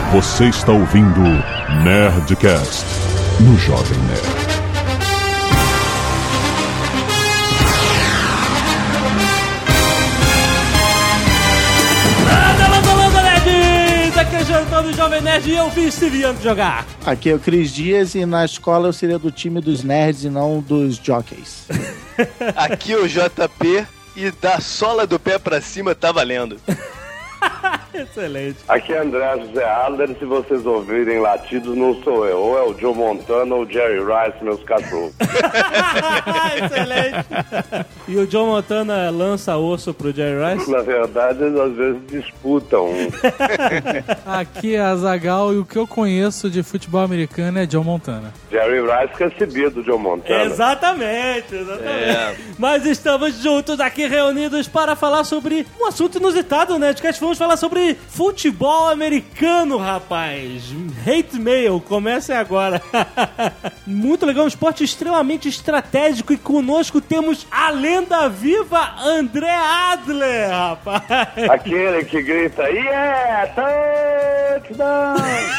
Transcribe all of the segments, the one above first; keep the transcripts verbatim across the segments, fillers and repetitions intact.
Você está ouvindo Nerdcast no Jovem Nerd. Aqui é o Jantão do Jovem Nerd e eu vi Steve Young jogar. Aqui é o Cris Dias e na escola eu seria do time dos nerds e não dos jockeys. Aqui é o J P e da sola do pé pra cima tá valendo. Excelente. Aqui é André José Adler, se vocês ouvirem latidos não sou eu, ou é o Joe Montana ou o Jerry Rice, meus cachorros. Excelente. E o Joe Montana lança osso pro Jerry Rice? Na verdade, eles às vezes disputam. Aqui é a Azaghal e o que eu conheço de futebol americano é Joe Montana. Jerry Rice recebia do Joe Montana. Exatamente, exatamente. É. Mas estamos juntos aqui reunidos para falar sobre um assunto inusitado, né? Vamos falar sobre futebol americano, rapaz. Hate mail, comece agora. Muito legal, um esporte extremamente estratégico e conosco temos a lenda viva André Adler, rapaz. Aquele que grita, yeah, touchdown!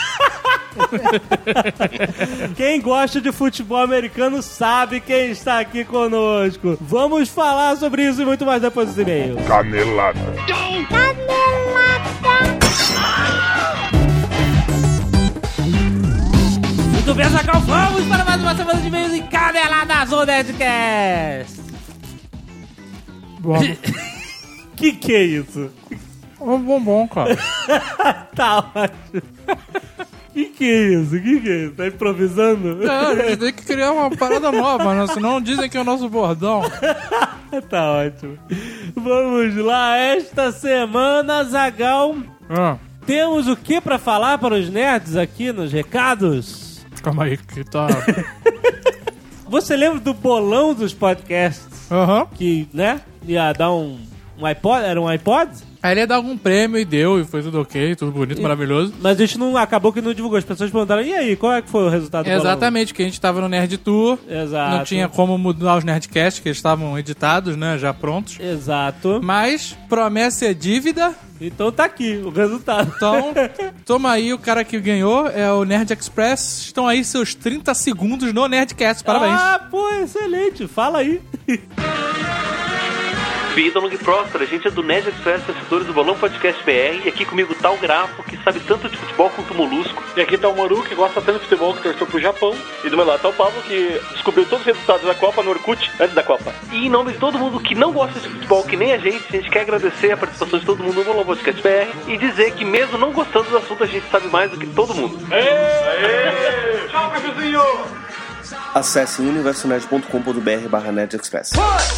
Quem gosta de futebol americano sabe quem está aqui conosco. Vamos falar sobre isso e muito mais depois desse e-mail. Canelada. Canelada. Muito bem, Zagal, vamos para mais uma semana de e-mails em Caneladas ou Nerdcast. Que que é isso? Um bombom, cara. Tá ótimo. Que que é isso? Que que é isso? Tá improvisando? É, a gente tem que criar uma parada nova, né? Senão dizem que é o nosso bordão. Tá ótimo. Vamos lá, esta semana, Zagal, ah. temos o que pra falar para os nerds aqui nos recados? Calma aí, que tá... Você lembra do bolão dos podcasts? Aham. Uhum. Que, né, ia dar um, um iPod? Era um iPod? Aí ele ia dar algum prêmio e deu, e foi tudo ok, tudo bonito, e, maravilhoso. Mas a gente não acabou que não divulgou. As pessoas perguntaram, e aí, qual é que foi o resultado do Exatamente, bolão? que a gente tava no Nerd Tour. Exato. Não tinha como mudar os Nerdcasts, que eles estavam editados, né, já prontos. Exato. Mas promessa é dívida. Então tá aqui o resultado. Então, toma aí, o cara que ganhou é o Nerd Express. Estão aí seus trinta segundos no Nerdcast, parabéns. Ah, pô, excelente, fala aí. Vida longa e próspera, a gente é do Nerd Express, assessores do Bolão Podcast B R, e aqui comigo tá o Grafo, que sabe tanto de futebol quanto o Molusco. E aqui tá o Moru, que gosta tanto de futebol que torceu pro Japão. E do meu lado tá o Pablo, que descobriu todos os resultados da Copa no Orkut antes da Copa. E em nome de todo mundo que não gosta de futebol, que nem a gente, a gente quer agradecer a participação de todo mundo no Bolão Podcast B R e dizer que mesmo não gostando do assunto, a gente sabe mais do que todo mundo. Aê! Aê! Tchau, cafezinho! Acesse universonerd ponto com ponto b r barra Nerd Express.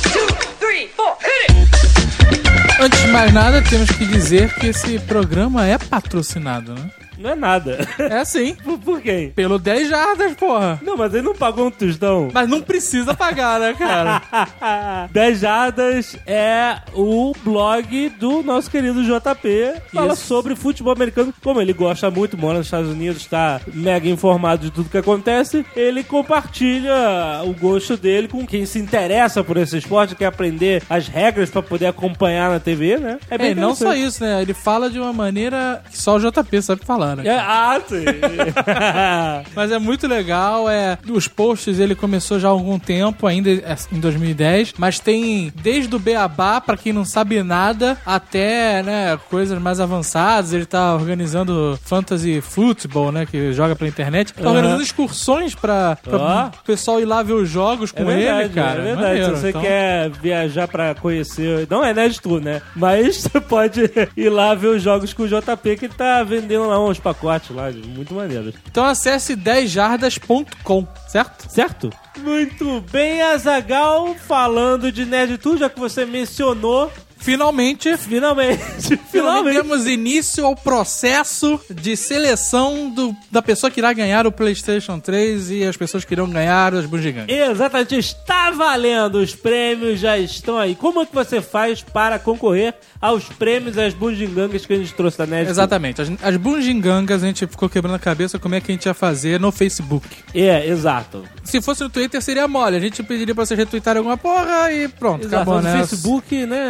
Antes de mais nada, temos que dizer que esse programa é patrocinado, né? Não é nada. É sim. Por, por quem? Pelo dez jardas, porra. Não, mas ele não pagou um tostão. Mas não precisa pagar, né, cara? dez jardas é o blog do nosso querido J P. Fala Isso. sobre futebol americano. Como ele gosta muito, mora nos Estados Unidos, está mega informado de tudo que acontece, ele compartilha o gosto dele com quem se interessa por esse esporte, quer aprender as regras pra poder acompanhar na T V, né? É, bem é não só isso, né? Ele fala de uma maneira que só o J P sabe falar. É, ah, sim. Mas é muito legal, é, os posts ele começou já há algum tempo, ainda em dois mil e dez, mas tem desde o beabá, pra quem não sabe nada, até, né, coisas mais avançadas. Ele tá organizando fantasy football, né, que joga pela internet, tá uhum. organizando excursões pra, pra oh. o pessoal ir lá ver os jogos com é verdade, ele, cara. É verdade, maneiro, se você então... quer viajar pra conhecer, não é Nerd Tour, né, mas você pode ir lá ver os jogos com o J P, que ele tá vendendo lá uns pacotes lá, muito maneiros. Então acesse dez jardas ponto com, certo? Certo? Muito bem, Azaghal, falando de Nerd Tour, já que você mencionou. Finalmente, finalmente, finalmente temos início ao processo de seleção do, da pessoa que irá ganhar o PlayStation três e as pessoas que irão ganhar as bugigangas. Exatamente, está valendo, os prêmios já estão aí. Como é que você faz para concorrer aos prêmios, às bugigangas que a gente trouxe da Nerd? Exatamente, as, as bugigangas a gente ficou quebrando a cabeça como é que a gente ia fazer no Facebook. É, exato. Se fosse no Twitter seria mole, a gente pediria pra vocês retweetarem alguma porra e pronto, exato, acabou, né? No Facebook, né...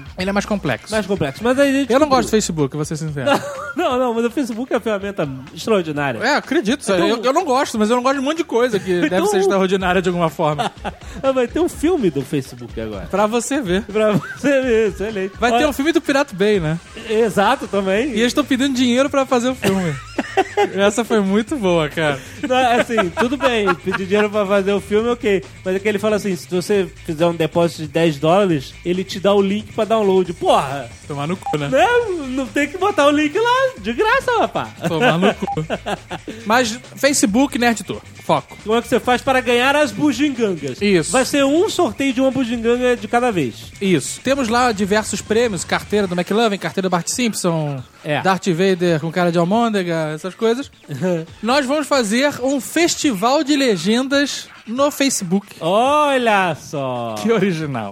Ele é mais complexo. Mais complexo. Mas aí a gente... Eu não gosto do Facebook, vou ser sincero. Não, não, mas o Facebook é uma ferramenta extraordinária. É, acredito. Então... Eu, eu não gosto, mas eu não gosto de um monte de coisa que deve então... ser extraordinária de alguma forma. Vai ter um filme do Facebook agora. Pra você ver. Pra você ver, excelente. Vai Olha... ter um filme do Pirate Bay, né? Exato, também. E eles estão pedindo dinheiro pra fazer o filme. Essa foi muito boa, cara. Não, assim, tudo bem, pedir dinheiro pra fazer o filme, ok. Mas é que ele fala assim, se você fizer um depósito de dez dólares, ele te dá o link pra download. Porra! Tomar no cu, né? Não, não tem que botar o link lá de graça, rapaz. Tomar no cu. Mas Facebook Nerd Tour, foco. Como é que você faz para ganhar as bugigangas? Isso. Vai ser um sorteio de uma bugiganga de cada vez. Isso. Temos lá diversos prêmios, carteira do McLovin, carteira do Bart Simpson, é. Darth Vader com cara de almôndega, essas coisas. Nós vamos fazer um festival de legendas no Facebook. Olha só! Que original.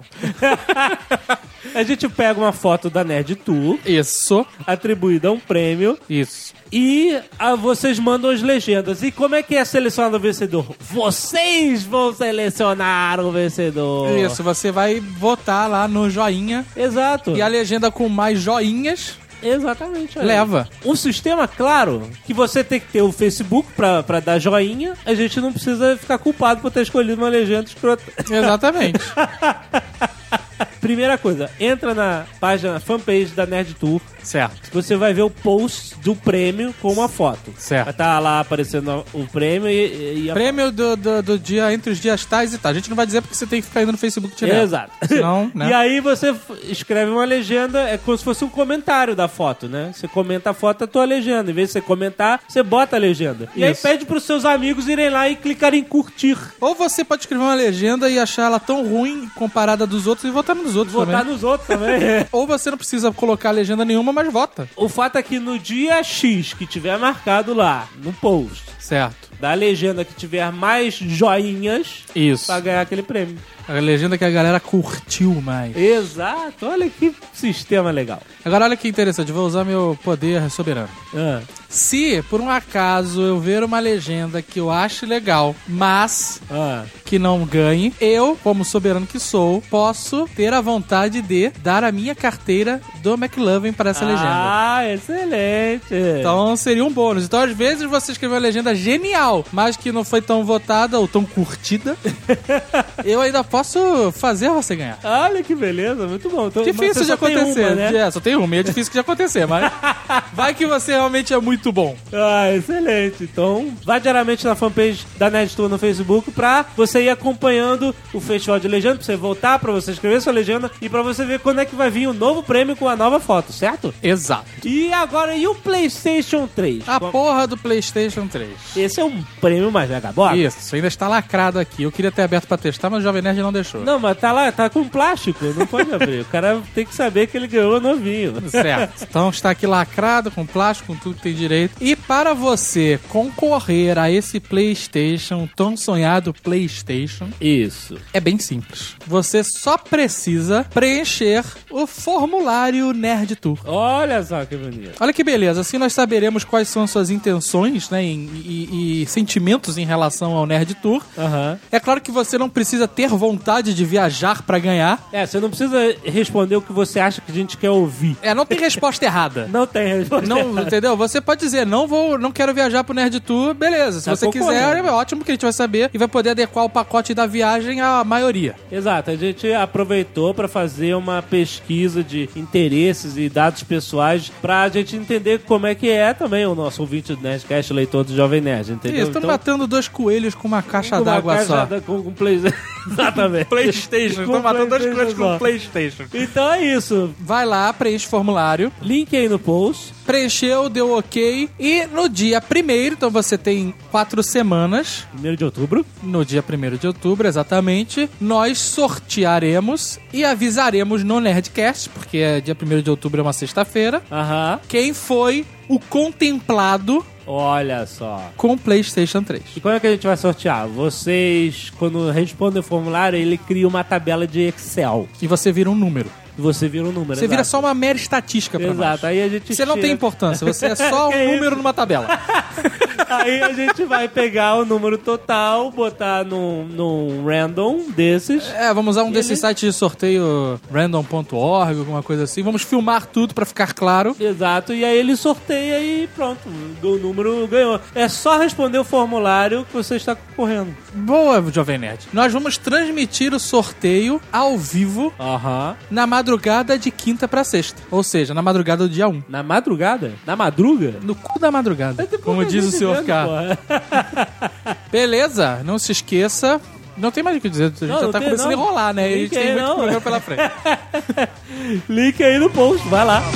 A gente pega uma foto da Nerd Tour. Isso. Atribuída a um prêmio. Isso. E a, vocês mandam as legendas. E como é que é selecionado o vencedor? Vocês vão selecionar o vencedor. Isso, você vai votar lá no joinha. Exato. E a legenda com mais joinhas... Exatamente. Olha. Leva. Um sistema, claro, que você tem que ter o Facebook pra, pra dar joinha, a gente não precisa ficar culpado por ter escolhido uma legenda escrota. Exatamente. Primeira coisa, entra na página, fanpage da Nerd Tour. Certo. Você vai ver o post do prêmio com uma foto. Certo. Vai estar lá aparecendo o prêmio e... e a... Prêmio do, do, do dia, entre os dias tais e tal. A gente não vai dizer porque você tem que ficar indo no Facebook direto. Exato. Senão, né? E aí você escreve uma legenda, é como se fosse um comentário da foto, né? Você comenta a foto, a tua legenda. Em vez de você comentar, você bota a legenda. E Isso. aí pede pros seus amigos irem lá e clicarem em curtir. Ou você pode escrever uma legenda e achar ela tão ruim comparada dos outros e votar nos outros Votar também. nos outros também. Ou você não precisa colocar legenda nenhuma, mas vota. O fato é que no dia X que tiver marcado lá, no post, certo, da legenda que tiver mais joinhas, isso, pra ganhar aquele prêmio. A legenda que a galera curtiu mais. Exato, olha que sistema legal. Agora olha que interessante, vou usar meu poder soberano. Ah. Se, por um acaso, eu ver uma legenda que eu acho legal, mas ah. que não ganhe, eu, como soberano que sou, posso ter a vontade de dar a minha carteira do McLovin para essa ah, legenda. Ah, excelente. Então seria um bônus. Então, às vezes, você escreveu uma legenda genial, mas que não foi tão votada ou tão curtida, eu ainda posso fazer você ganhar. Olha que beleza, muito bom. Então, difícil de acontecer. Uma, né? É, só tem uma, é difícil de acontecer, mas vai que você realmente é muito bom. Ah, excelente. Então, vai diariamente na fanpage da Nerd Tour no Facebook pra você ir acompanhando o Festival de Legenda, pra você voltar, pra você escrever sua legenda e pra você ver quando é que vai vir o novo prêmio com a nova foto, certo? Exato. E agora, e o PlayStation três? A Como... porra do PlayStation três. Esse é um prêmio mais vagabundo. Isso, ainda está lacrado aqui. Eu queria ter aberto pra testar, mas o Jovem Nerd não deixou. Não, mas tá lá, tá com plástico, não pode abrir. O cara tem que saber que ele ganhou novinho. Certo. Então está aqui lacrado, com plástico, com tudo que tem direito. E para você concorrer a esse PlayStation, tão sonhado PlayStation... Isso. É bem simples. Você só precisa preencher o formulário Nerd Tour. Olha só que bonito. Olha que beleza. Assim nós saberemos quais são as suas intenções, né, e, e, e sentimentos em relação ao Nerd Tour. Uhum. É claro que você não precisa ter vontade de viajar pra ganhar. É, você não precisa responder o que você acha que a gente quer ouvir. É, não tem resposta errada. Não tem resposta não, errada. Entendeu? Você pode dizer, não vou, não quero viajar pro Nerd Tour, beleza. Se tá você quiser, é ótimo que a gente vai saber e vai poder adequar o pacote da viagem à maioria. Exato. A gente aproveitou pra fazer uma pesquisa de interesses e dados pessoais pra gente entender como é que é também o nosso ouvinte do Nerdcast, leitor do Jovem Nerd, entendeu? Isso, estamos então, matando dois coelhos com uma caixa d'água só. Da, com, com play... Exatamente. PlayStation. Estamos matando dois coelhos com PlayStation. Então é isso. Vai lá, preenche o formulário. Link aí no post. Preencheu, deu ok. E no dia primeiro, então você tem quatro semanas. primeiro de outubro. No dia primeiro de outubro, exatamente. Nós sortearemos e avisaremos no Nerdcast, porque é dia primeiro de outubro é uma sexta-feira. Aham. Quem foi o contemplado... Olha só. Com o PlayStation três. E como é que a gente vai sortear? Vocês, quando respondem o formulário, ele cria uma tabela de Excel. E você vira um número. E você vira um número. Você exato. vira só uma mera estatística pra Exato. nós. Aí a gente Você não tira... tem importância, você é só um número numa tabela. Aí a gente vai pegar o número total, botar num, num random desses. É, vamos usar um desses ele... sites de sorteio random ponto org, alguma coisa assim. Vamos filmar tudo pra ficar claro. Exato, e aí ele sorteia e pronto, o número ganhou. É só responder o formulário que você está concorrendo. Boa, Jovem Nerd. Nós vamos transmitir o sorteio ao vivo Aham. na madrugada de quinta pra sexta. Ou seja, na madrugada do dia um. Na madrugada? Na madruga? No cu da madrugada, Tem como pouca diz o gente senhor vendo, K. porra. Beleza, não se esqueça. Não tem mais o que dizer, a gente Não, já não tá tem, começando não. a enrolar, né? E a gente Link tem aí, muito não. programa pela frente. Link aí no post, vai lá.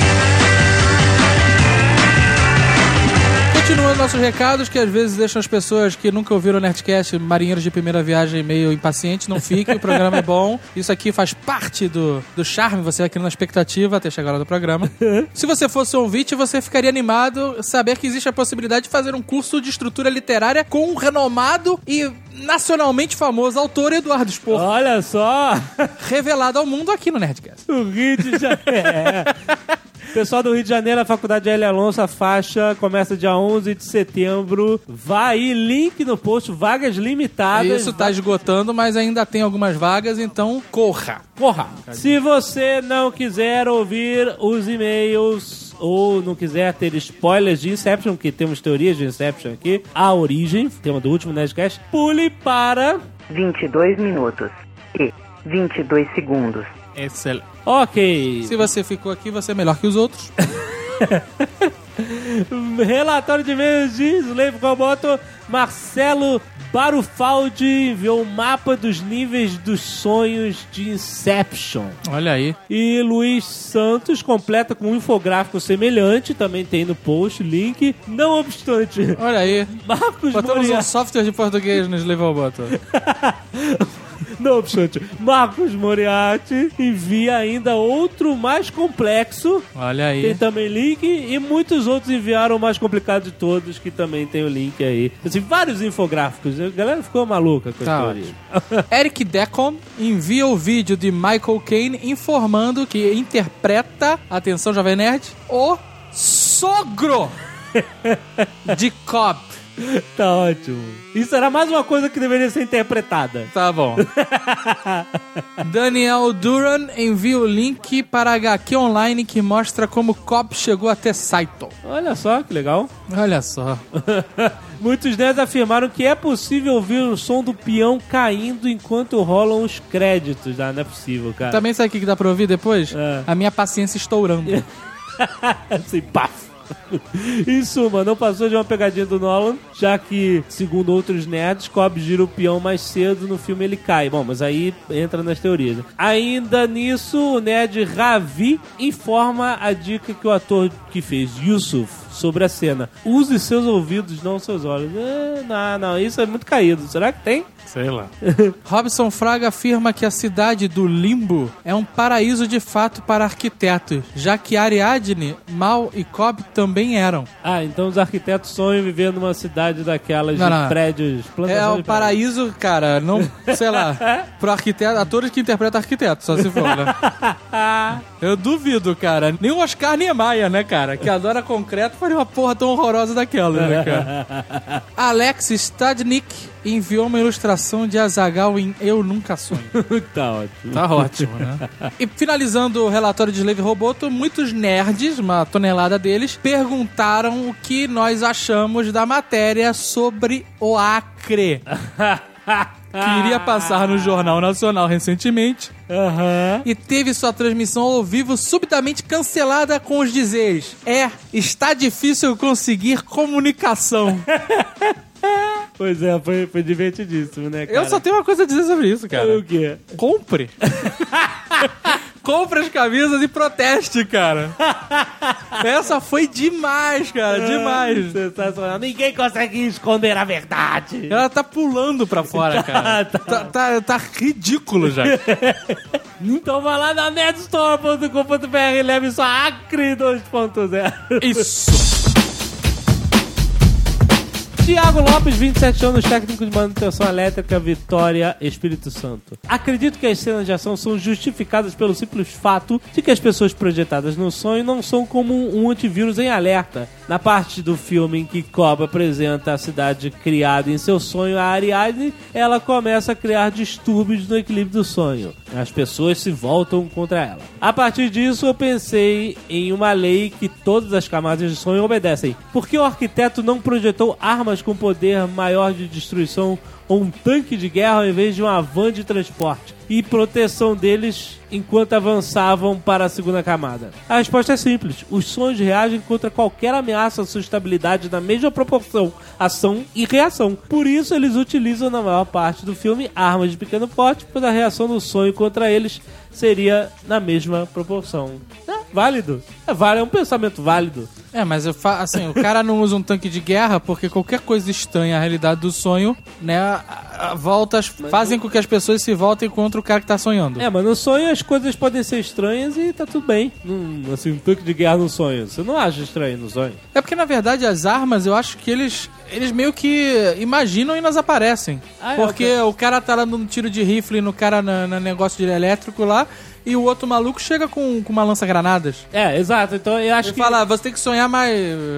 Continuando nossos recados, que às vezes deixam as pessoas que nunca ouviram o Nerdcast, marinheiros de primeira viagem, meio impacientes, não fiquem, o programa é bom. Isso aqui faz parte do, do charme, você vai criando uma expectativa até chegar lá do programa. Se você fosse um ouvinte, você ficaria animado saber que existe a possibilidade de fazer um curso de estrutura literária com um renomado e nacionalmente famoso autor Eduardo Spor. Olha só. Revelado ao mundo aqui no Nerdcast. O Rio de Janeiro. Pessoal do Rio de Janeiro, a Faculdade L. Alonso, a faixa começa dia onze de setembro. Vai aí, link no post, vagas limitadas. Isso tá esgotando, mas ainda tem algumas vagas, então corra. Corra. Se você não quiser ouvir os e-mails ou não quiser ter spoilers de Inception, que temos teorias de Inception aqui, a origem, tema do último Nerdcast, pule para vinte e dois minutos e vinte e dois segundos. Excelente. Ok. Se você ficou aqui, você é melhor que os outros. Relatório de e-mails de Slave Roboto. Marcelo Barufaldi enviou o mapa dos níveis dos sonhos de Inception. Olha aí. E Luiz Santos completa com um infográfico semelhante, também tem no post, link. Não obstante, Olha aí. Marcos Botamos Moriarty... um software de português no Slave Roboto. Não obstante, Marcos Moriarty envia ainda outro mais complexo. Olha aí. Tem também link. E muitos outros enviaram o mais complicado de todos, que também tem o link aí. Assim, vários infográficos. A galera ficou maluca com a Tá história. Eric Decon envia o vídeo de Michael Caine informando que interpreta, atenção Jovem Nerd, o sogro de Cobb. Tá ótimo. Isso era mais uma coisa que deveria ser interpretada. Tá bom. Daniel Duran envia o link para H Q online que mostra como Cobb chegou até Saito. Olha só, que legal. Olha só. Muitos nerds afirmaram que é possível ouvir o som do peão caindo enquanto rolam os créditos. Ah, não é possível, cara. Também sabe o que dá pra ouvir depois? É. A minha paciência estourando. Assim, paf. Em suma, não passou de uma pegadinha do Nolan, já que, segundo outros nerds, Cobb gira o peão mais cedo, no filme ele cai. Bom, mas aí entra nas teorias. Ainda nisso, o nerd Ravi informa a dica que o ator que fez Yusuf sobre a cena: use seus ouvidos, não seus olhos. É, não, não, isso é muito caído. Será que tem? Sei lá. Robson Fraga afirma que a cidade do Limbo é um paraíso de fato para arquitetos, já que Ariadne, Mal e Cobb também eram. Ah, então os arquitetos sonham viver numa cidade daquelas não, de não. prédios, plantação É o de paraíso, cara, não, sei lá, pro arquiteto, atores que interpretam arquiteto, só se for, né? Eu duvido, cara. Nem o Oscar Niemeyer, né, cara, que adora concreto, faria uma porra tão horrorosa daquela, né, cara? Alex Stadnik enviou uma ilustração de Azaghal em Eu Nunca Sonho. Tá ótimo. Tá ótimo, né? E finalizando o relatório de Slave Roboto, muitos nerds, uma tonelada deles, perguntaram o que nós achamos da matéria sobre o Acre. Que iria passar no Jornal Nacional recentemente. Uhum. E teve sua transmissão ao vivo subitamente cancelada com os dizeres: é, está difícil conseguir comunicação. Pois é, foi, foi divertidíssimo, né, cara? Eu só tenho uma coisa a dizer sobre isso, cara. O quê? Compre. Compre as camisas e proteste, cara. Essa foi demais, cara, demais. Sensacional. Ninguém consegue esconder a verdade. Ela tá pulando pra fora, cara. Tá, tá, tá, tá ridículo já. Então vai lá na nerdstore ponto com ponto b r e leve sua Acre dois ponto zero. Isso. Tiago Lopes, vinte e sete anos, técnico de manutenção elétrica, Vitória, Espírito Santo. Acredito que as cenas de ação são justificadas pelo simples fato de que as pessoas projetadas no sonho não são como um antivírus em alerta, Na parte do filme em que Cobb apresenta a cidade criada em seu sonho a Ariadne, ela começa a criar distúrbios no equilíbrio do sonho. As pessoas se voltam contra ela. A partir disso, eu pensei em uma lei que todas as camadas de sonho obedecem. Por que o arquiteto não projetou armas com poder maior de destruição ou um tanque de guerra ao invés de uma van de transporte e proteção deles enquanto avançavam para a segunda camada? A resposta é simples. Os sonhos reagem contra qualquer ameaça à sua estabilidade na mesma proporção, ação e reação. Por isso, eles utilizam na maior parte do filme armas de pequeno porte, pois a reação do sonho contra eles seria na mesma proporção. É válido. É válido, é um pensamento válido. É, mas eu fa- assim, o cara não usa um tanque de guerra porque qualquer coisa estranha à realidade do sonho, né, a, a, voltas fazem com que as pessoas se voltem contra o cara que tá sonhando. É, mas no sonho as coisas podem ser estranhas e tá tudo bem. Hum, assim, um tanque de guerra no sonho. Você não acha estranho no sonho? É porque, na verdade, as armas, eu acho que eles eles meio que imaginam e elas aparecem. Ah, é, porque okay. O cara tá lá dando um tiro de rifle no cara na, na negócio de elétrico lá, e o outro maluco chega com, com uma lança-granadas. É, exato. Então eu acho ele que... Ele fala, você tem que sonhar mais,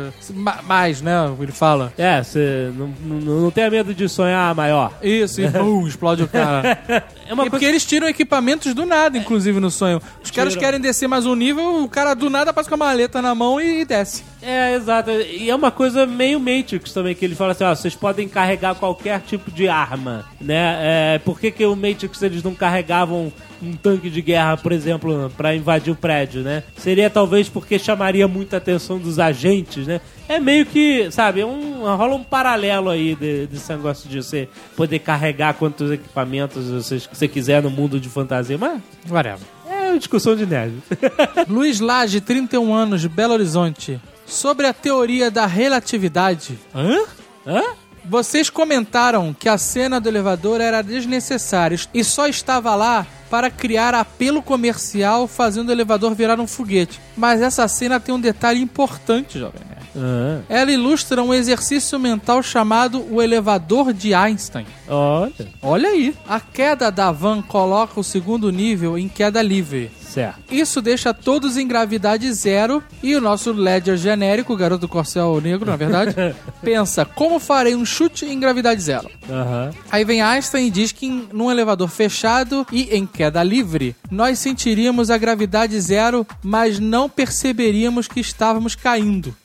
mais, né? Ele fala. É, você não, não, não tenha medo de sonhar maior. Isso, e bum, explode o cara. É uma e porque coisa... eles tiram equipamentos do nada, inclusive, no sonho. Os Tiram. caras querem descer mais um nível, o cara do nada passa com a maleta na mão e desce. É, exato. E é uma coisa meio Matrix também, que ele fala assim, ó, vocês podem carregar qualquer tipo de arma, né? É, por que que o Matrix eles não carregavam um tanque de guerra, por exemplo, pra invadir o prédio, né? Seria talvez porque chamaria muita atenção dos agentes, né? É meio que, sabe, um, rola um paralelo aí de, desse negócio de você poder carregar quantos equipamentos você, você quiser no mundo de fantasia, mas... whatever. É uma discussão de nerd. Luiz Lage, trinta e um anos, de Belo Horizonte. Sobre a teoria da relatividade. Hã? Hã? Vocês comentaram que a cena do elevador era desnecessária e só estava lá para criar apelo comercial, fazendo o elevador virar um foguete. Mas essa cena tem um detalhe importante, jovem. Uhum. Ela ilustra um exercício mental chamado o elevador de Einstein. Olha. Olha aí. A queda da van coloca o segundo nível em queda livre. Certo. Isso deixa todos em gravidade zero e o nosso Ledger genérico, o garoto do corcel negro, na verdade, pensa, como farei um chute em gravidade zero? Uhum. Aí vem Einstein e diz que em, num elevador fechado e em queda livre, nós sentiríamos a gravidade zero, mas não perceberíamos que estávamos caindo.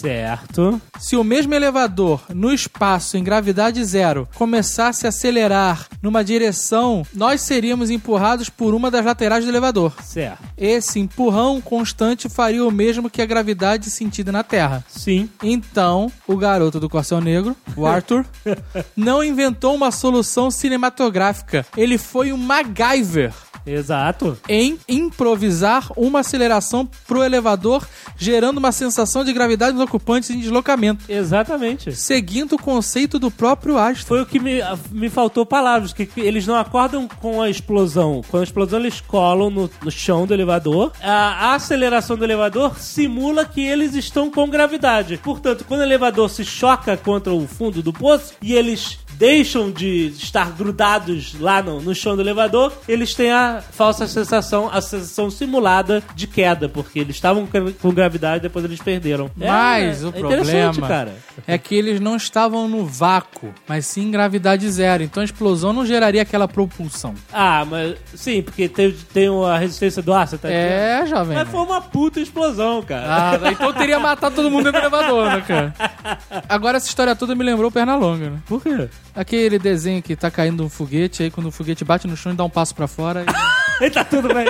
Certo. Se o mesmo elevador, no espaço, em gravidade zero, começasse a acelerar numa direção, nós seríamos empurrados por uma das laterais do elevador. Certo. Esse empurrão constante faria o mesmo que a gravidade sentida na Terra. Sim. Então, o garoto do corcel negro, o Arthur, não inventou uma solução cinematográfica. Ele foi um MacGyver. Exato. Em improvisar uma aceleração pro elevador, gerando uma sensação de gravidade nos ocupantes em deslocamento. Exatamente. Seguindo o conceito do próprio Einstein. Foi o que me, me faltou palavras, que, que eles não acordam com a explosão. Com a explosão eles colam no, no chão do elevador. A, a aceleração do elevador simula que eles estão com gravidade. Portanto, quando o elevador se choca contra o fundo do poço e eles deixam de estar grudados lá no, no chão do elevador, eles têm a falsa sensação, a sensação simulada de queda, porque eles estavam com gravidade e depois eles perderam. Mas é, o é problema cara. é que eles não estavam no vácuo, mas sim em gravidade zero. Então a explosão não geraria aquela propulsão. Ah, mas sim, porque tem, tem a resistência do ar, você tá dizendo? É, jovem. Mas foi uma puta explosão, cara. Ah, então teria matado todo mundo dentro do elevador, né, cara? Agora essa história toda me lembrou Pernalonga, né? Por quê? Aquele desenho que tá caindo um foguete, aí quando o foguete bate no chão e dá um passo pra fora e... e tá tudo bem.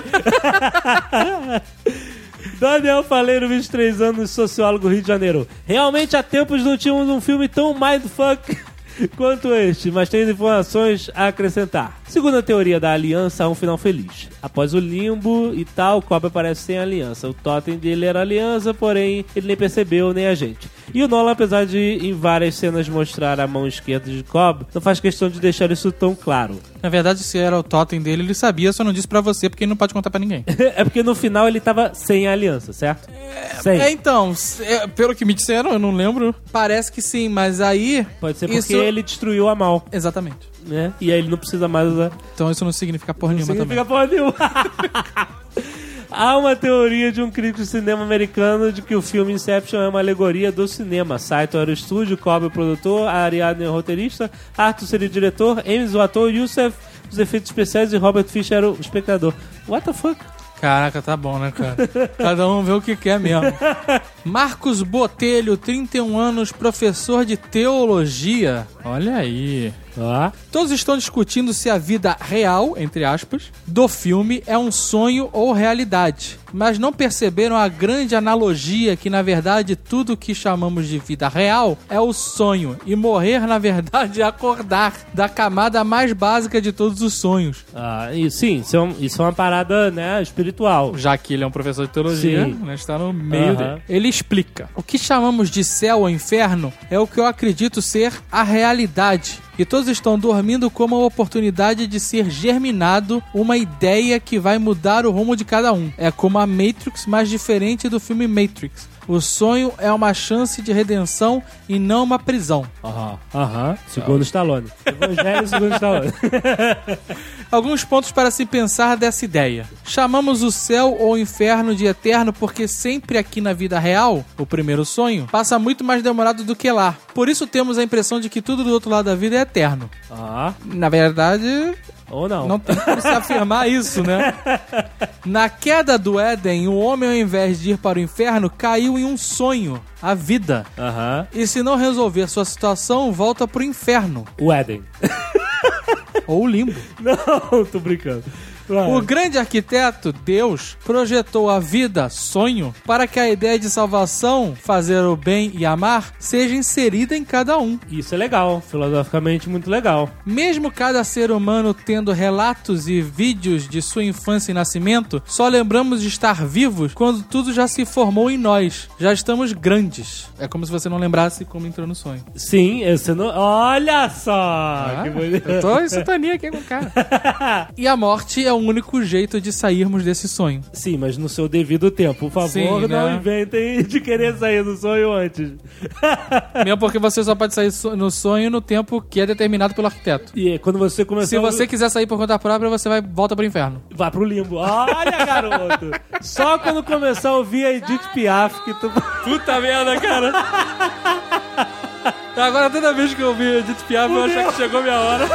Daniel Faleiro, vinte e três anos, sociólogo, Rio de Janeiro. Realmente há tempos não tínhamos um filme tão mindfuck quanto este, mas tem informações a acrescentar. Segundo a teoria da aliança, há um final feliz. Após o limbo e tal, Cobb aparece sem aliança. O totem dele era aliança, porém ele nem percebeu, nem a gente. E o Nolan, apesar de em várias cenas mostrar a mão esquerda de Cobb, não faz questão de deixar isso tão claro. Na verdade, se era o totem dele, ele sabia, só não disse pra você, porque ele não pode contar pra ninguém. É porque no final ele tava sem a aliança, certo? É, sem. é então, é, pelo que me disseram, eu não lembro, parece que sim, mas aí... Pode ser porque isso... ele destruiu a mão. Exatamente. Né? E aí ele não precisa mais usar. Então isso não significa porra não nenhuma significa também. Não significa porra nenhuma. Há uma teoria de um crítico de cinema americano de que o filme Inception é uma alegoria do cinema. Saito era o estúdio, Kobe o produtor, Ariadne o roteirista, Arthur seria o diretor, Ames o ator, Youssef os efeitos especiais e Robert Fisher era o espectador. What the fuck? Caraca, tá bom, né, cara? Cada um vê o que quer mesmo. Marcos Botelho, trinta e um anos, professor de teologia. Olha aí. Ah. Todos estão discutindo se a vida real, entre aspas, do filme é um sonho ou realidade. Mas não perceberam a grande analogia que, na verdade, tudo que chamamos de vida real é o sonho. E morrer, na verdade, é acordar da camada mais básica de todos os sonhos. Ah, e sim, isso é, um, isso é uma parada, né, espiritual. Já que ele é um professor de teologia, né, está no meio Uhum. dele. Ele explica. O que chamamos de céu ou inferno é o que eu acredito ser a realidade. E todos estão dormindo como a oportunidade de ser germinado uma ideia que vai mudar o rumo de cada um. É como a Matrix, mas diferente do filme Matrix. O sonho é uma chance de redenção e não uma prisão. Aham, aham. Segundo Stallone. Evangelho segundo Stallone. Alguns pontos para se pensar dessa ideia. Chamamos o céu ou inferno de eterno porque sempre aqui na vida real, o primeiro sonho, passa muito mais demorado do que lá. Por isso temos a impressão de que tudo do outro lado da vida é eterno. Ah. Na verdade... Ou não. Não tem como se afirmar isso, né? Na queda do Éden, o homem, ao invés de ir para o inferno, caiu em um sonho, a vida. Aham. E se não resolver sua situação, volta pro inferno. O Éden. Ou o limbo. Não, tô brincando. Vai. O grande arquiteto, Deus, projetou a vida, sonho, para que a ideia de salvação, fazer o bem e amar, seja inserida em cada um. Isso é legal, filosoficamente muito legal. Mesmo cada ser humano tendo relatos e vídeos de sua infância e nascimento, só lembramos de estar vivos quando tudo já se formou em nós. Já estamos grandes. É como se você não lembrasse como entrou no sonho. Sim, você não... Olha só! Ah, que bonito. Eu tô em sintonia aqui com o cara. E a morte é o único jeito de sairmos desse sonho. Sim, mas no seu devido tempo. Por favor, Sim, não né? inventem de querer sair do sonho antes. Mesmo porque você só pode sair no sonho no tempo que é determinado pelo arquiteto. E quando você começar... Se você quiser sair por conta própria, você vai volta pro inferno. Vai pro limbo. Olha, garoto! Só quando começar a ouvir a Edith Piaf que tu... Puta merda, cara! Agora, toda vez que eu ouvir a Edith Piaf, eu achar que chegou minha hora.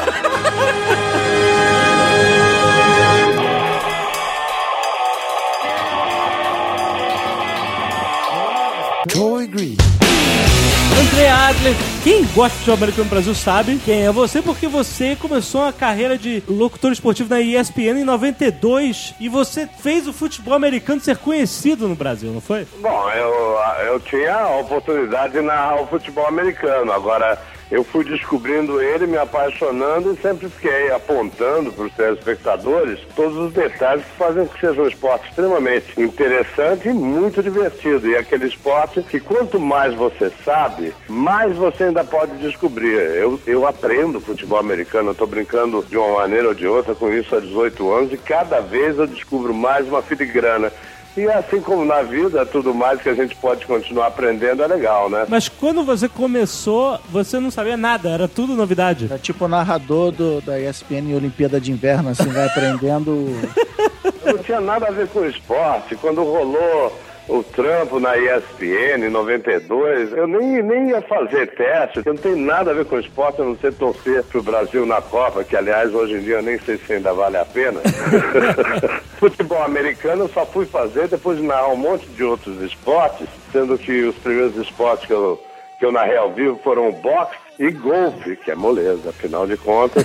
Joey Green. André Adler, quem gosta de futebol americano no Brasil sabe quem é você, porque você começou a carreira de locutor esportivo na E S P N em noventa e dois e você fez o futebol americano ser conhecido no Brasil, não foi? Bom, eu, eu tinha a oportunidade de narrar o futebol americano, agora eu fui descobrindo ele, me apaixonando e sempre fiquei apontando para os telespectadores todos os detalhes que fazem que seja um esporte extremamente interessante e muito divertido. E aquele esporte que quanto mais você sabe, mais você ainda pode descobrir. Eu, eu aprendo futebol americano, eu estou brincando de uma maneira ou de outra com isso há dezoito anos e cada vez eu descubro mais uma filigrana. E assim como na vida, tudo mais que a gente pode continuar aprendendo é legal, né? Mas quando você começou, você não sabia nada, era tudo novidade. É tipo o narrador do, da E S P N em Olimpíada de Inverno, assim, vai aprendendo... Eu não tinha nada a ver com esporte. Quando rolou o trampo na E S P N em noventa e dois, eu nem, nem ia fazer teste, porque não tem nada a ver com esporte, a não ser torcer pro Brasil na Copa, que aliás hoje em dia eu nem sei se ainda vale a pena. Futebol americano eu só fui fazer depois de narrar um monte de outros esportes, sendo que os primeiros esportes que eu, que eu narrei ao vivo foram o boxe e golfe, que é moleza, afinal de contas.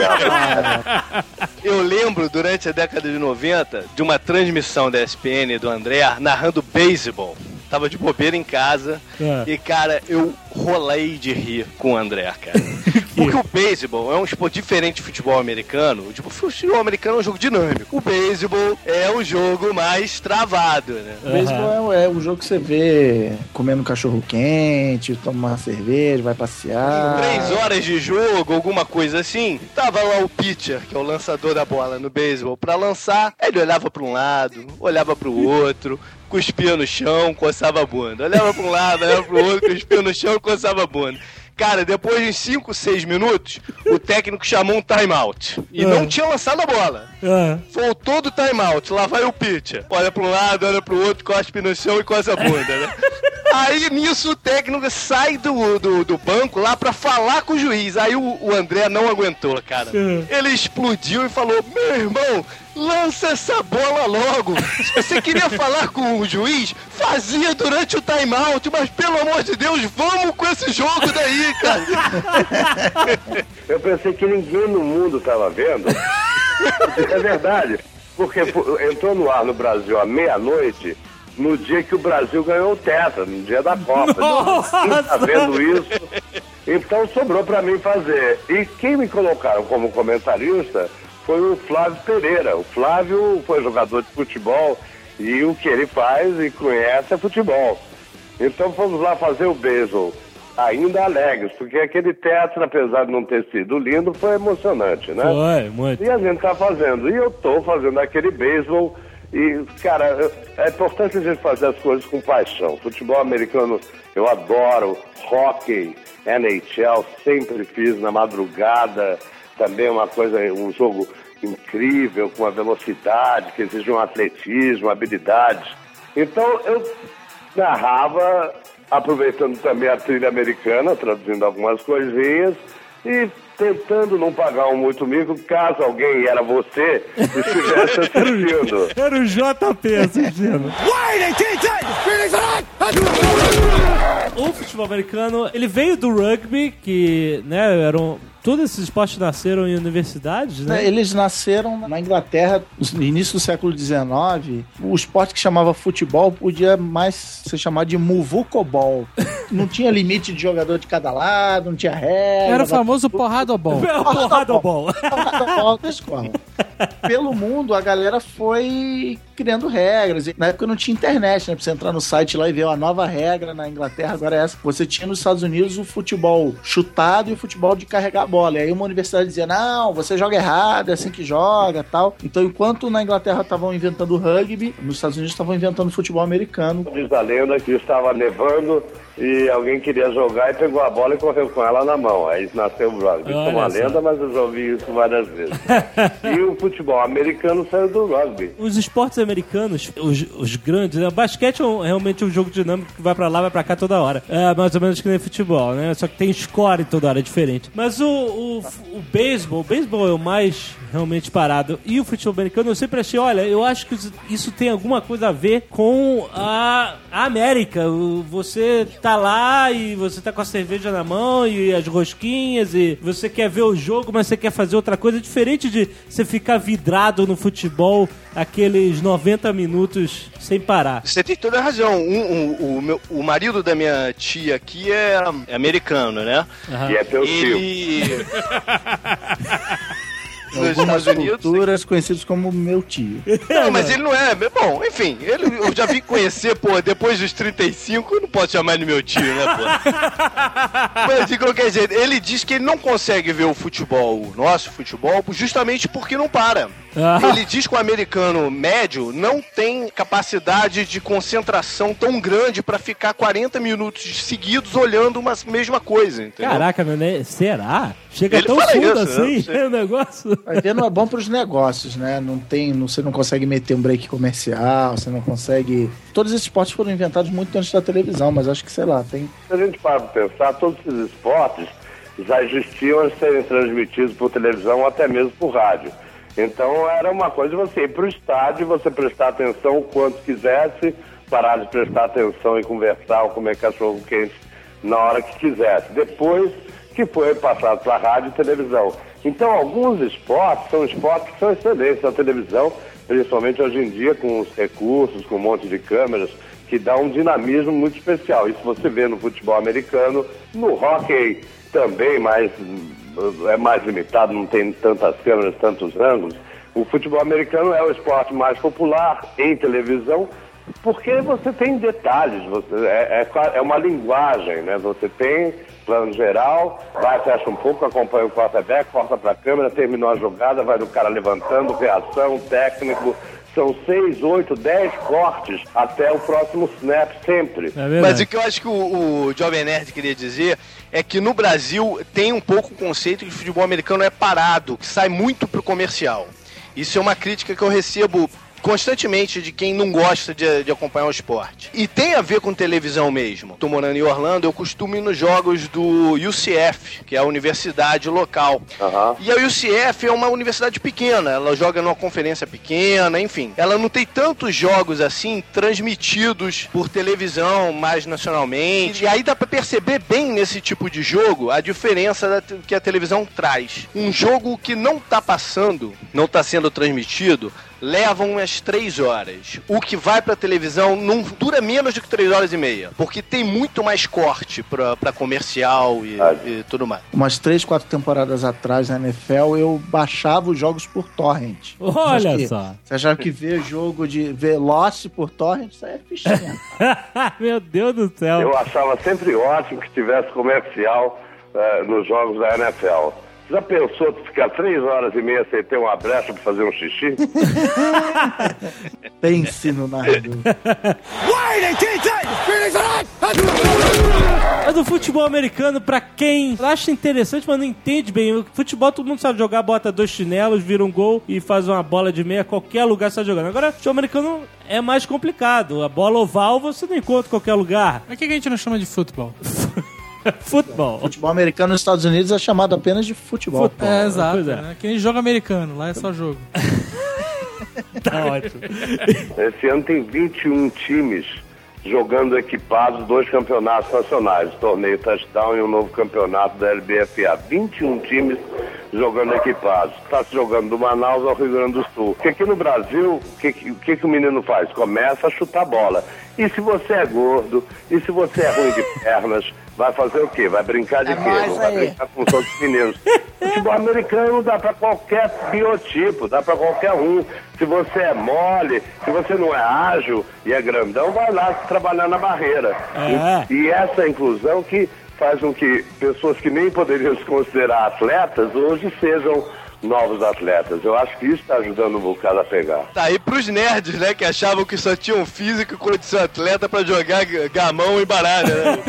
Eu lembro, durante a década de noventa, de uma transmissão da E S P N do André narrando beisebol. Tava de bobeira em casa É. e, cara, eu rolei de rir com o André, cara. Porque o beisebol é um esporte diferente de futebol americano. Tipo, o futebol americano é um jogo dinâmico. O beisebol é um jogo mais travado, né? O beisebol é, é um jogo que você vê comendo cachorro quente, toma uma cerveja, vai passear. Três horas de jogo, alguma coisa assim. Tava lá o pitcher, que é o lançador da bola no beisebol, pra lançar. Ele olhava pra um lado, olhava pro outro, cuspia no chão, coçava a bunda. Olhava pra um lado, olhava pro outro, cuspia no chão, coçava a bunda. Cara, depois de cinco, seis minutos, o técnico chamou um timeout. E é. não tinha lançado a bola. É. Voltou do timeout, lá vai o pitcher. Olha pra um lado, olha pro outro, cospe no chão e coça a bunda, né? Aí, nisso, o técnico sai do, do, do banco lá pra falar com o juiz. Aí o, o André não aguentou, cara. É. Ele explodiu e falou, meu irmão, lança essa bola logo. Se você queria falar com o juiz, fazia durante o timeout, mas pelo amor de Deus, vamos com esse jogo daí, cara. Eu pensei que ninguém no mundo tava vendo. É verdade, porque entrou no ar no Brasil à meia-noite, no dia que o Brasil ganhou o Tetra, no dia da Copa. Quem tá vendo isso? Então sobrou pra mim fazer. E quem me colocaram como comentarista foi o Flávio Pereira. O Flávio foi jogador de futebol e o que ele faz e conhece é futebol. Então fomos lá fazer o beisebol, ainda alegres, porque aquele teatro, apesar de não ter sido lindo, foi emocionante, né? Foi, muito. E a gente tá fazendo, e eu tô fazendo aquele beisebol, e, cara, é importante a gente fazer as coisas com paixão. Futebol americano eu adoro, hockey, N H L, sempre fiz na madrugada, também uma coisa, um jogo incrível, com uma velocidade, que exige um atletismo, habilidade. Então eu narrava, aproveitando também a trilha americana, traduzindo algumas coisinhas, e tentando não pagar um muito mico, caso alguém, era você, estivesse assistindo. Era o J P assistindo. O futebol americano, ele veio do rugby, que, né, eram... Todos esses esportes nasceram em universidades, né? Eles nasceram na Inglaterra no início do século dezenove. O esporte que chamava futebol podia mais ser chamado de muvucobol. Não tinha limite de jogador de cada lado, não tinha regra. Era o famoso porradobol. Porradobol. Porradobol da escola. Pelo mundo, a galera foi criando regras. Na época não tinha internet, né? Pra você entrar no site lá e ver uma nova regra na Inglaterra, agora é essa. Você tinha nos Estados Unidos o futebol chutado e o futebol de carregar a bola. E aí uma universidade dizia, não, você joga errado, é assim que joga, tal. Então, enquanto na Inglaterra estavam inventando o rugby, nos Estados Unidos estavam inventando o futebol americano. Diz a lenda que estava nevando e alguém queria jogar e pegou a bola e correu com ela na mão. Aí nasceu o rugby. Isso é uma lenda, mas eu já ouvi isso várias vezes. E o futebol americano saiu do rugby. Os esportes americanos, os, os grandes, né? O basquete é um, realmente um jogo dinâmico que vai pra lá, vai pra cá toda hora. É mais ou menos que nem futebol, né? Só que tem score toda hora, é diferente. Mas o, o, o beisebol, o beisebol é o mais realmente parado. E o futebol americano, eu sempre achei, olha, eu acho que isso tem alguma coisa a ver com a, a América. Você tá lá e você tá com a cerveja na mão e as rosquinhas e você quer ver o jogo, mas você quer fazer outra coisa. Diferente de você ficar vidrado no futebol aqueles noventa minutos sem parar. Você tem toda a razão. Um, um, o, meu, o marido da minha tia aqui é, é americano, né? Uhum. E é teu Ele... tio. Nos Estados Unidos, culturas conhecidos como meu tio. Não, mas ele não é. Bom, enfim, ele, eu já vim conhecer, pô, depois dos trinta e cinco, eu não posso chamar ele meu tio, né, pô? Mas de qualquer jeito, ele diz que ele não consegue ver o futebol, o nosso futebol, justamente porque não para. Ah. Ele diz que o americano médio não tem capacidade de concentração tão grande pra ficar quarenta minutos seguidos olhando uma mesma coisa, entendeu? Caraca, meu, né? Será? Chega ele tão fundo isso, assim, né, o negócio. Vai ver, não é bom pros negócios, né? Não tem, não, você não consegue meter um break comercial, você não consegue... Todos esses esportes foram inventados muito antes da televisão, mas acho que, sei lá, tem... Se a gente para pra pensar, todos esses esportes já existiam antes de serem transmitidos por televisão ou até mesmo por rádio. Então era uma coisa de você ir pro estádio, você prestar atenção o quanto quisesse, parar de prestar atenção e conversar ou comer cachorro quente na hora que quisesse. Depois que foi passado para rádio e televisão. Então alguns esportes são esportes que são excelentes na televisão, principalmente hoje em dia com os recursos, com um monte de câmeras, que dá um dinamismo muito especial. Isso você vê no futebol americano, no hockey também, mas é mais limitado, não tem tantas câmeras, tantos ângulos. O futebol americano é o esporte mais popular em televisão, porque você tem detalhes, você, é, é, é uma linguagem, né? Você tem plano geral, vai, fecha um pouco, acompanha o quarterback, corta para a câmera, terminou a jogada, vai do cara levantando, reação, técnico, são seis, oito, dez cortes até o próximo snap sempre. É Mas o que eu acho que o, o Jovem Nerd queria dizer é que no Brasil tem um pouco o conceito de que o futebol americano é parado, que sai muito pro comercial. Isso é uma crítica que eu recebo constantemente de quem não gosta de, de acompanhar o esporte. E tem a ver com televisão mesmo. Tô morando em Orlando, eu costumo ir nos jogos do U C F, que é a universidade local. Uhum. E a U C F é uma universidade pequena, ela joga numa conferência pequena, enfim. Ela não tem tantos jogos assim transmitidos por televisão mais nacionalmente. E aí dá pra perceber bem nesse tipo de jogo a diferença da, que a televisão traz. Um jogo que não tá passando, não tá sendo transmitido, leva umas três horas. O que vai pra televisão não dura menos do que três horas e meia. Porque tem muito mais corte pra, pra comercial e, e tudo mais. Umas três, quatro temporadas atrás na N F L, eu baixava os jogos por torrent. Olha que, só. Você achava que ver jogo de... ver Lost por torrent, isso aí é fichinha. Meu Deus do céu. Eu achava sempre ótimo que tivesse comercial uh, nos jogos da N F L. Já pensou de ficar três horas e meia sem ter uma brecha pra fazer um xixi? Pense no narrador. É do futebol americano, pra quem acha interessante, mas não entende bem. O futebol todo mundo sabe jogar, bota dois chinelos, vira um gol e faz uma bola de meia, qualquer lugar você tá jogando. Agora, o futebol americano é mais complicado. A bola oval você não encontra em qualquer lugar. Mas o que a gente não chama de futebol? Futebol. Futebol americano nos Estados Unidos é chamado apenas de futebol. futebol. É, exato. É. Né? Que nem jogo americano, lá é só jogo. Tá ótimo. Esse ano tem vinte e um times jogando equipados, dois campeonatos nacionais, torneio touchdown e um novo campeonato da L B F A. vinte e um times jogando equipados. Está se jogando do Manaus ao Rio Grande do Sul. Porque aqui no Brasil, o que, que, que o menino faz? Começa a chutar bola. E se você é gordo, e se você é ruim de pernas, vai fazer o quê? Vai brincar de é quê? Não vai brincar com os outros meninos. Futebol americano dá pra qualquer biotipo, dá pra qualquer um. Se você é mole, se você não é ágil e é grandão, vai lá trabalhar na barreira. É. E, e essa inclusão que faz com que pessoas que nem poderiam se considerar atletas hoje sejam novos atletas. Eu acho que isso está ajudando um bocado a pegar. Tá aí pros nerds, né, que achavam que só tinham físico e condição atleta pra jogar gamão e baralho, né?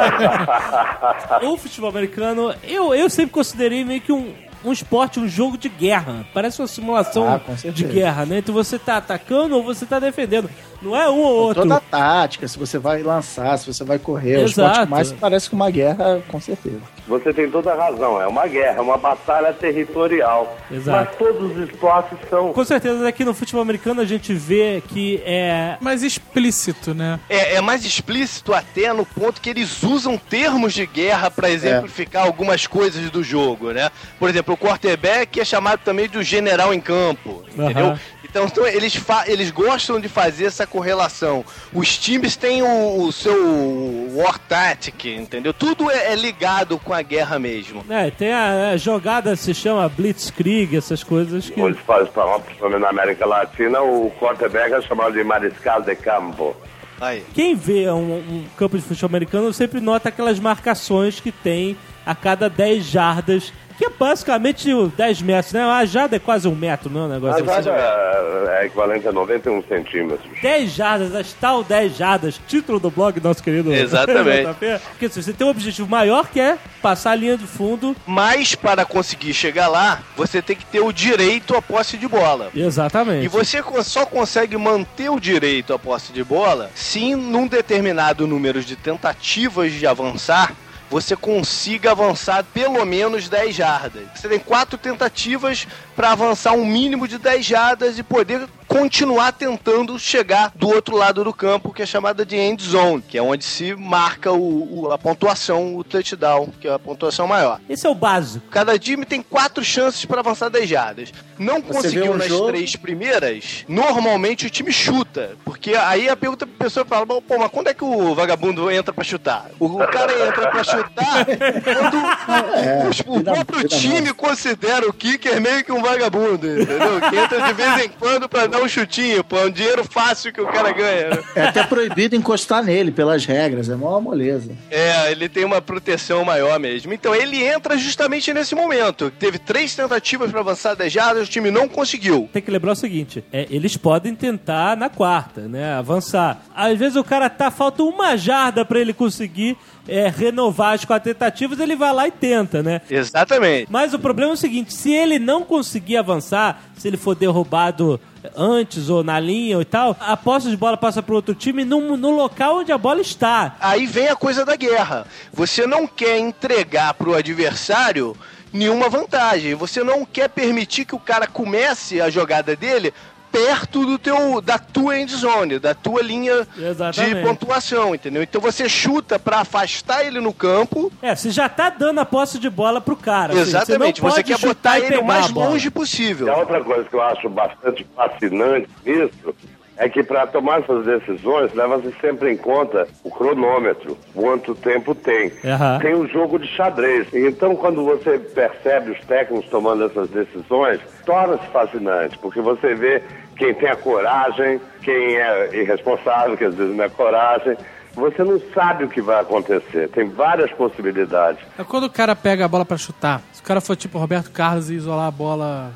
O futebol americano, eu, eu sempre considerei meio que um, um esporte, um jogo de guerra. Parece uma simulação ah, de guerra, né? Então você tá atacando ou você tá defendendo. Não é um ou outro. Toda a tática, se você vai lançar, se você vai correr. Exato. O esporte mais parece que uma guerra, com certeza. Você tem toda a razão, é uma guerra, é uma batalha territorial. Exato. Mas todos os esportes são... Com certeza, aqui no futebol americano a gente vê que é... mais explícito, né? É, é mais explícito até no ponto que eles usam termos de guerra pra exemplificar é. algumas coisas do jogo, né? Por exemplo, o quarterback é chamado também de general em campo, uhum. entendeu? Então, então eles, fa- eles gostam de fazer essa correlação. Os times têm o, o seu war tactic, entendeu? Tudo é, é ligado com a guerra mesmo. É, tem a, a jogada, se chama Blitzkrieg, essas coisas que... Eles fazem, principalmente na América Latina, o quarterback é chamado de mariscal de campo. Aí. Quem vê um, um campo de futebol americano sempre nota aquelas marcações que tem a cada dez jardas, que é basicamente dez metros, né? A jarda é quase um metro, não é um negócio assim? A jarda é, é equivalente a noventa e um centímetros. dez jardas, as tal dez jardas, título do blog nosso querido... Exatamente. Porque assim, você tem um objetivo maior que é passar a linha de fundo. Mas para conseguir chegar lá, você tem que ter o direito à posse de bola. Exatamente. E você só consegue manter o direito à posse de bola se num determinado número de tentativas de avançar, você consiga avançar pelo menos dez jardas. Você tem quatro tentativas para avançar um mínimo de dez jardas e poder continuar tentando chegar do outro lado do campo, que é chamada de end zone, que é onde se marca o, o, a pontuação, o touchdown, que é a pontuação maior. Esse é o básico. Cada time tem quatro chances para avançar dez jardas. Não você conseguiu um nas jogo? três primeiras, normalmente o time chuta, porque aí a pergunta a pessoa fala, pô, mas quando é que o vagabundo entra para chutar? O, o cara entra para chutar quando é, o, o próprio time considera o kicker meio que um vagabundo, entendeu? Que entra de vez em quando para dar um chutinho, pô. É um dinheiro fácil que o cara ganha. Né? É até proibido encostar nele pelas regras. É mó moleza. É, ele tem uma proteção maior mesmo. Então ele entra justamente nesse momento. Teve três tentativas pra avançar dez jardas, o time não conseguiu. Tem que lembrar o seguinte, é, eles podem tentar na quarta, né, avançar. Às vezes o cara tá, falta uma jarda pra ele conseguir é, renovar as quatro tentativas, ele vai lá e tenta, né? Exatamente. Mas o problema é o seguinte, se ele não conseguir avançar, se ele for derrubado antes ou na linha e tal, a posse de bola passa pro outro time no, no local onde a bola está. Aí vem a coisa da guerra. Você não quer entregar pro adversário nenhuma vantagem. Você não quer permitir que o cara comece a jogada dele perto do teu, da tua end zone, da tua linha Exatamente. de pontuação, entendeu? Então você chuta pra afastar ele no campo. É, você já tá dando a posse de bola pro cara. Exatamente, assim, você, você quer botar ele o mais longe E possível. a outra coisa que eu acho bastante fascinante nisso é que para tomar essas decisões leva-se sempre em conta o cronômetro, quanto tempo tem. Uhum. Tem o jogo de xadrez. Então, quando você percebe os técnicos tomando essas decisões, torna-se fascinante, porque você vê quem tem a coragem, quem é irresponsável, que às vezes não é coragem. Você não sabe o que vai acontecer. Tem várias possibilidades. É quando o cara pega a bola pra chutar. Se o cara for tipo Roberto Carlos e isolar a bola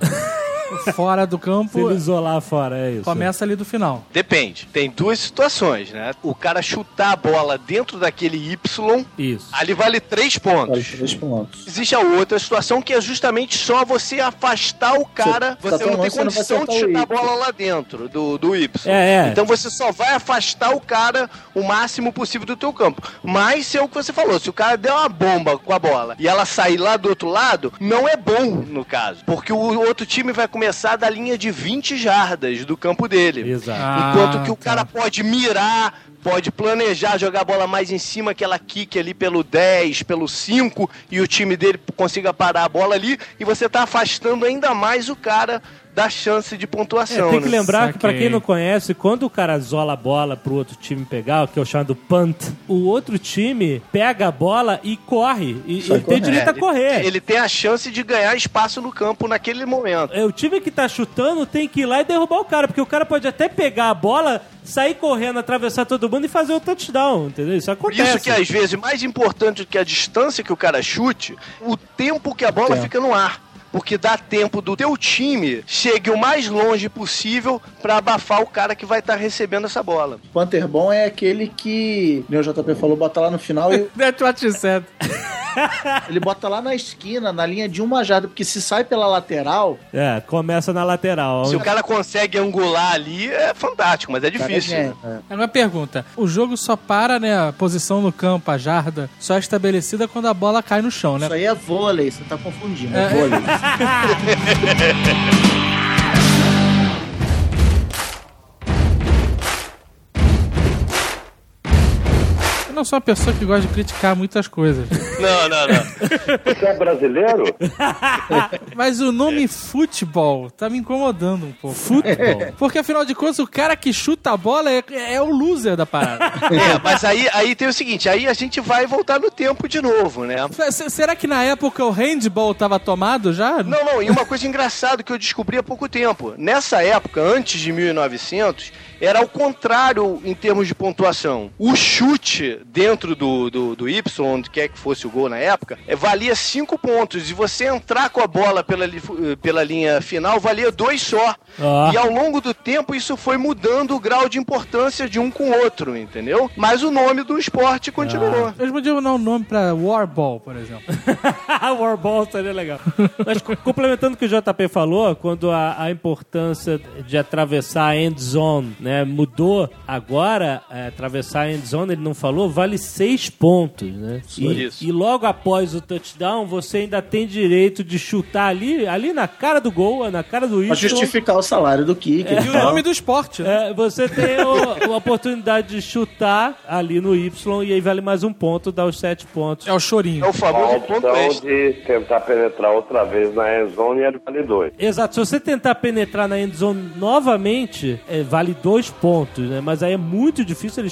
fora do campo... Se ele isolar fora, é isso. Começa ali do final. Depende. Tem duas situações, né? O cara chutar a bola dentro daquele Y, isso. ali vale três pontos. Vale três pontos. Existe a outra situação que é justamente só você afastar o cara. Você, você não tem condição de chutar a bola lá dentro do, do Y. É, é. Então você só vai afastar o cara o máximo possível do teu campo. Mas é o que você falou, se o cara der uma bomba com a bola e ela sair lá do outro lado, não é bom no caso. Porque o outro time vai começar da linha de vinte jardas do campo dele. Exato. Enquanto Ah, que o tá. cara pode mirar, pode planejar jogar a bola mais em cima, que ela quique ali pelo dez, pelo cinco, e o time dele consiga parar a bola ali, e você tá afastando ainda mais o cara da chance de pontuação. É, tem que né? lembrar Saquei. que, pra quem não conhece, quando o cara zola a bola pro outro time pegar, que é o chamado punt, o outro time pega a bola e corre. E Sai ele tem correndo. direito a correr. Ele, ele tem a chance de ganhar espaço no campo naquele momento. É, o time que tá chutando tem que ir lá e derrubar o cara, porque o cara pode até pegar a bola, sair correndo, atravessar todo mundo e fazer o touchdown, entendeu? Isso Por acontece. isso que às vezes, mais importante do que a distância que o cara chute, o tempo que a bola Tempo. fica no ar. Porque dá tempo do teu time chegue o mais longe possível pra abafar o cara que vai estar recebendo essa bola. Punter bom é aquele que, o J P falou, bota lá no final e That's what you said. ele bota lá na esquina, na linha de uma jarda, porque se sai pela lateral... É, começa na lateral. Se o cara consegue angular ali, é fantástico, mas é difícil. Cara, é, né? é. Agora pergunta, o jogo só para, né, a posição no campo, a jarda, só é estabelecida quando a bola cai no chão, né? Isso aí é vôlei, você tá confundindo, é, É. vôlei. Eu não sou uma pessoa que gosta de criticar muitas coisas. Não, não, não. Você é brasileiro? Mas o nome futebol tá me incomodando um pouco. Futebol. Porque afinal de contas, o cara que chuta a bola é, é o loser da parada. É, mas aí, aí tem o seguinte, aí a gente vai voltar no tempo de novo, né? S- Será que na época o handball tava tomado já? Não, não, e uma coisa engraçada que eu descobri há pouco tempo. Nessa época, antes de mil e novecentos, era ao contrário em termos de pontuação. O chute dentro do, do, do Y, onde quer que fosse o gol na época, é, valia cinco pontos. E você entrar com a bola pela, li- pela linha final, valia dois só. Ah. E ao longo do tempo, isso foi mudando o grau de importância de um com o outro, entendeu? Mas o nome do esporte continuou. Eles podiam dar um nome pra Warball, por exemplo. Warball seria legal. Mas co- complementando o que o J P falou, quando a, a importância de atravessar a end zone, né, mudou agora, é, atravessar a end zone, ele não falou, vale seis pontos, né? E, Isso. e logo após o touchdown, você ainda tem direito de chutar ali, ali na cara do gol, na cara do Pra Y. justificar o salário do kicker. E o nome do esporte, né? É, você tem o- a oportunidade de chutar ali no Y e aí vale mais um ponto, dá os sete pontos. É o chorinho. É o A famoso ponto opção extra. de tentar penetrar outra vez na endzone é de vale dois. Exato, se você tentar penetrar na endzone novamente, é, vale dois pontos, né? Mas aí é muito difícil, eles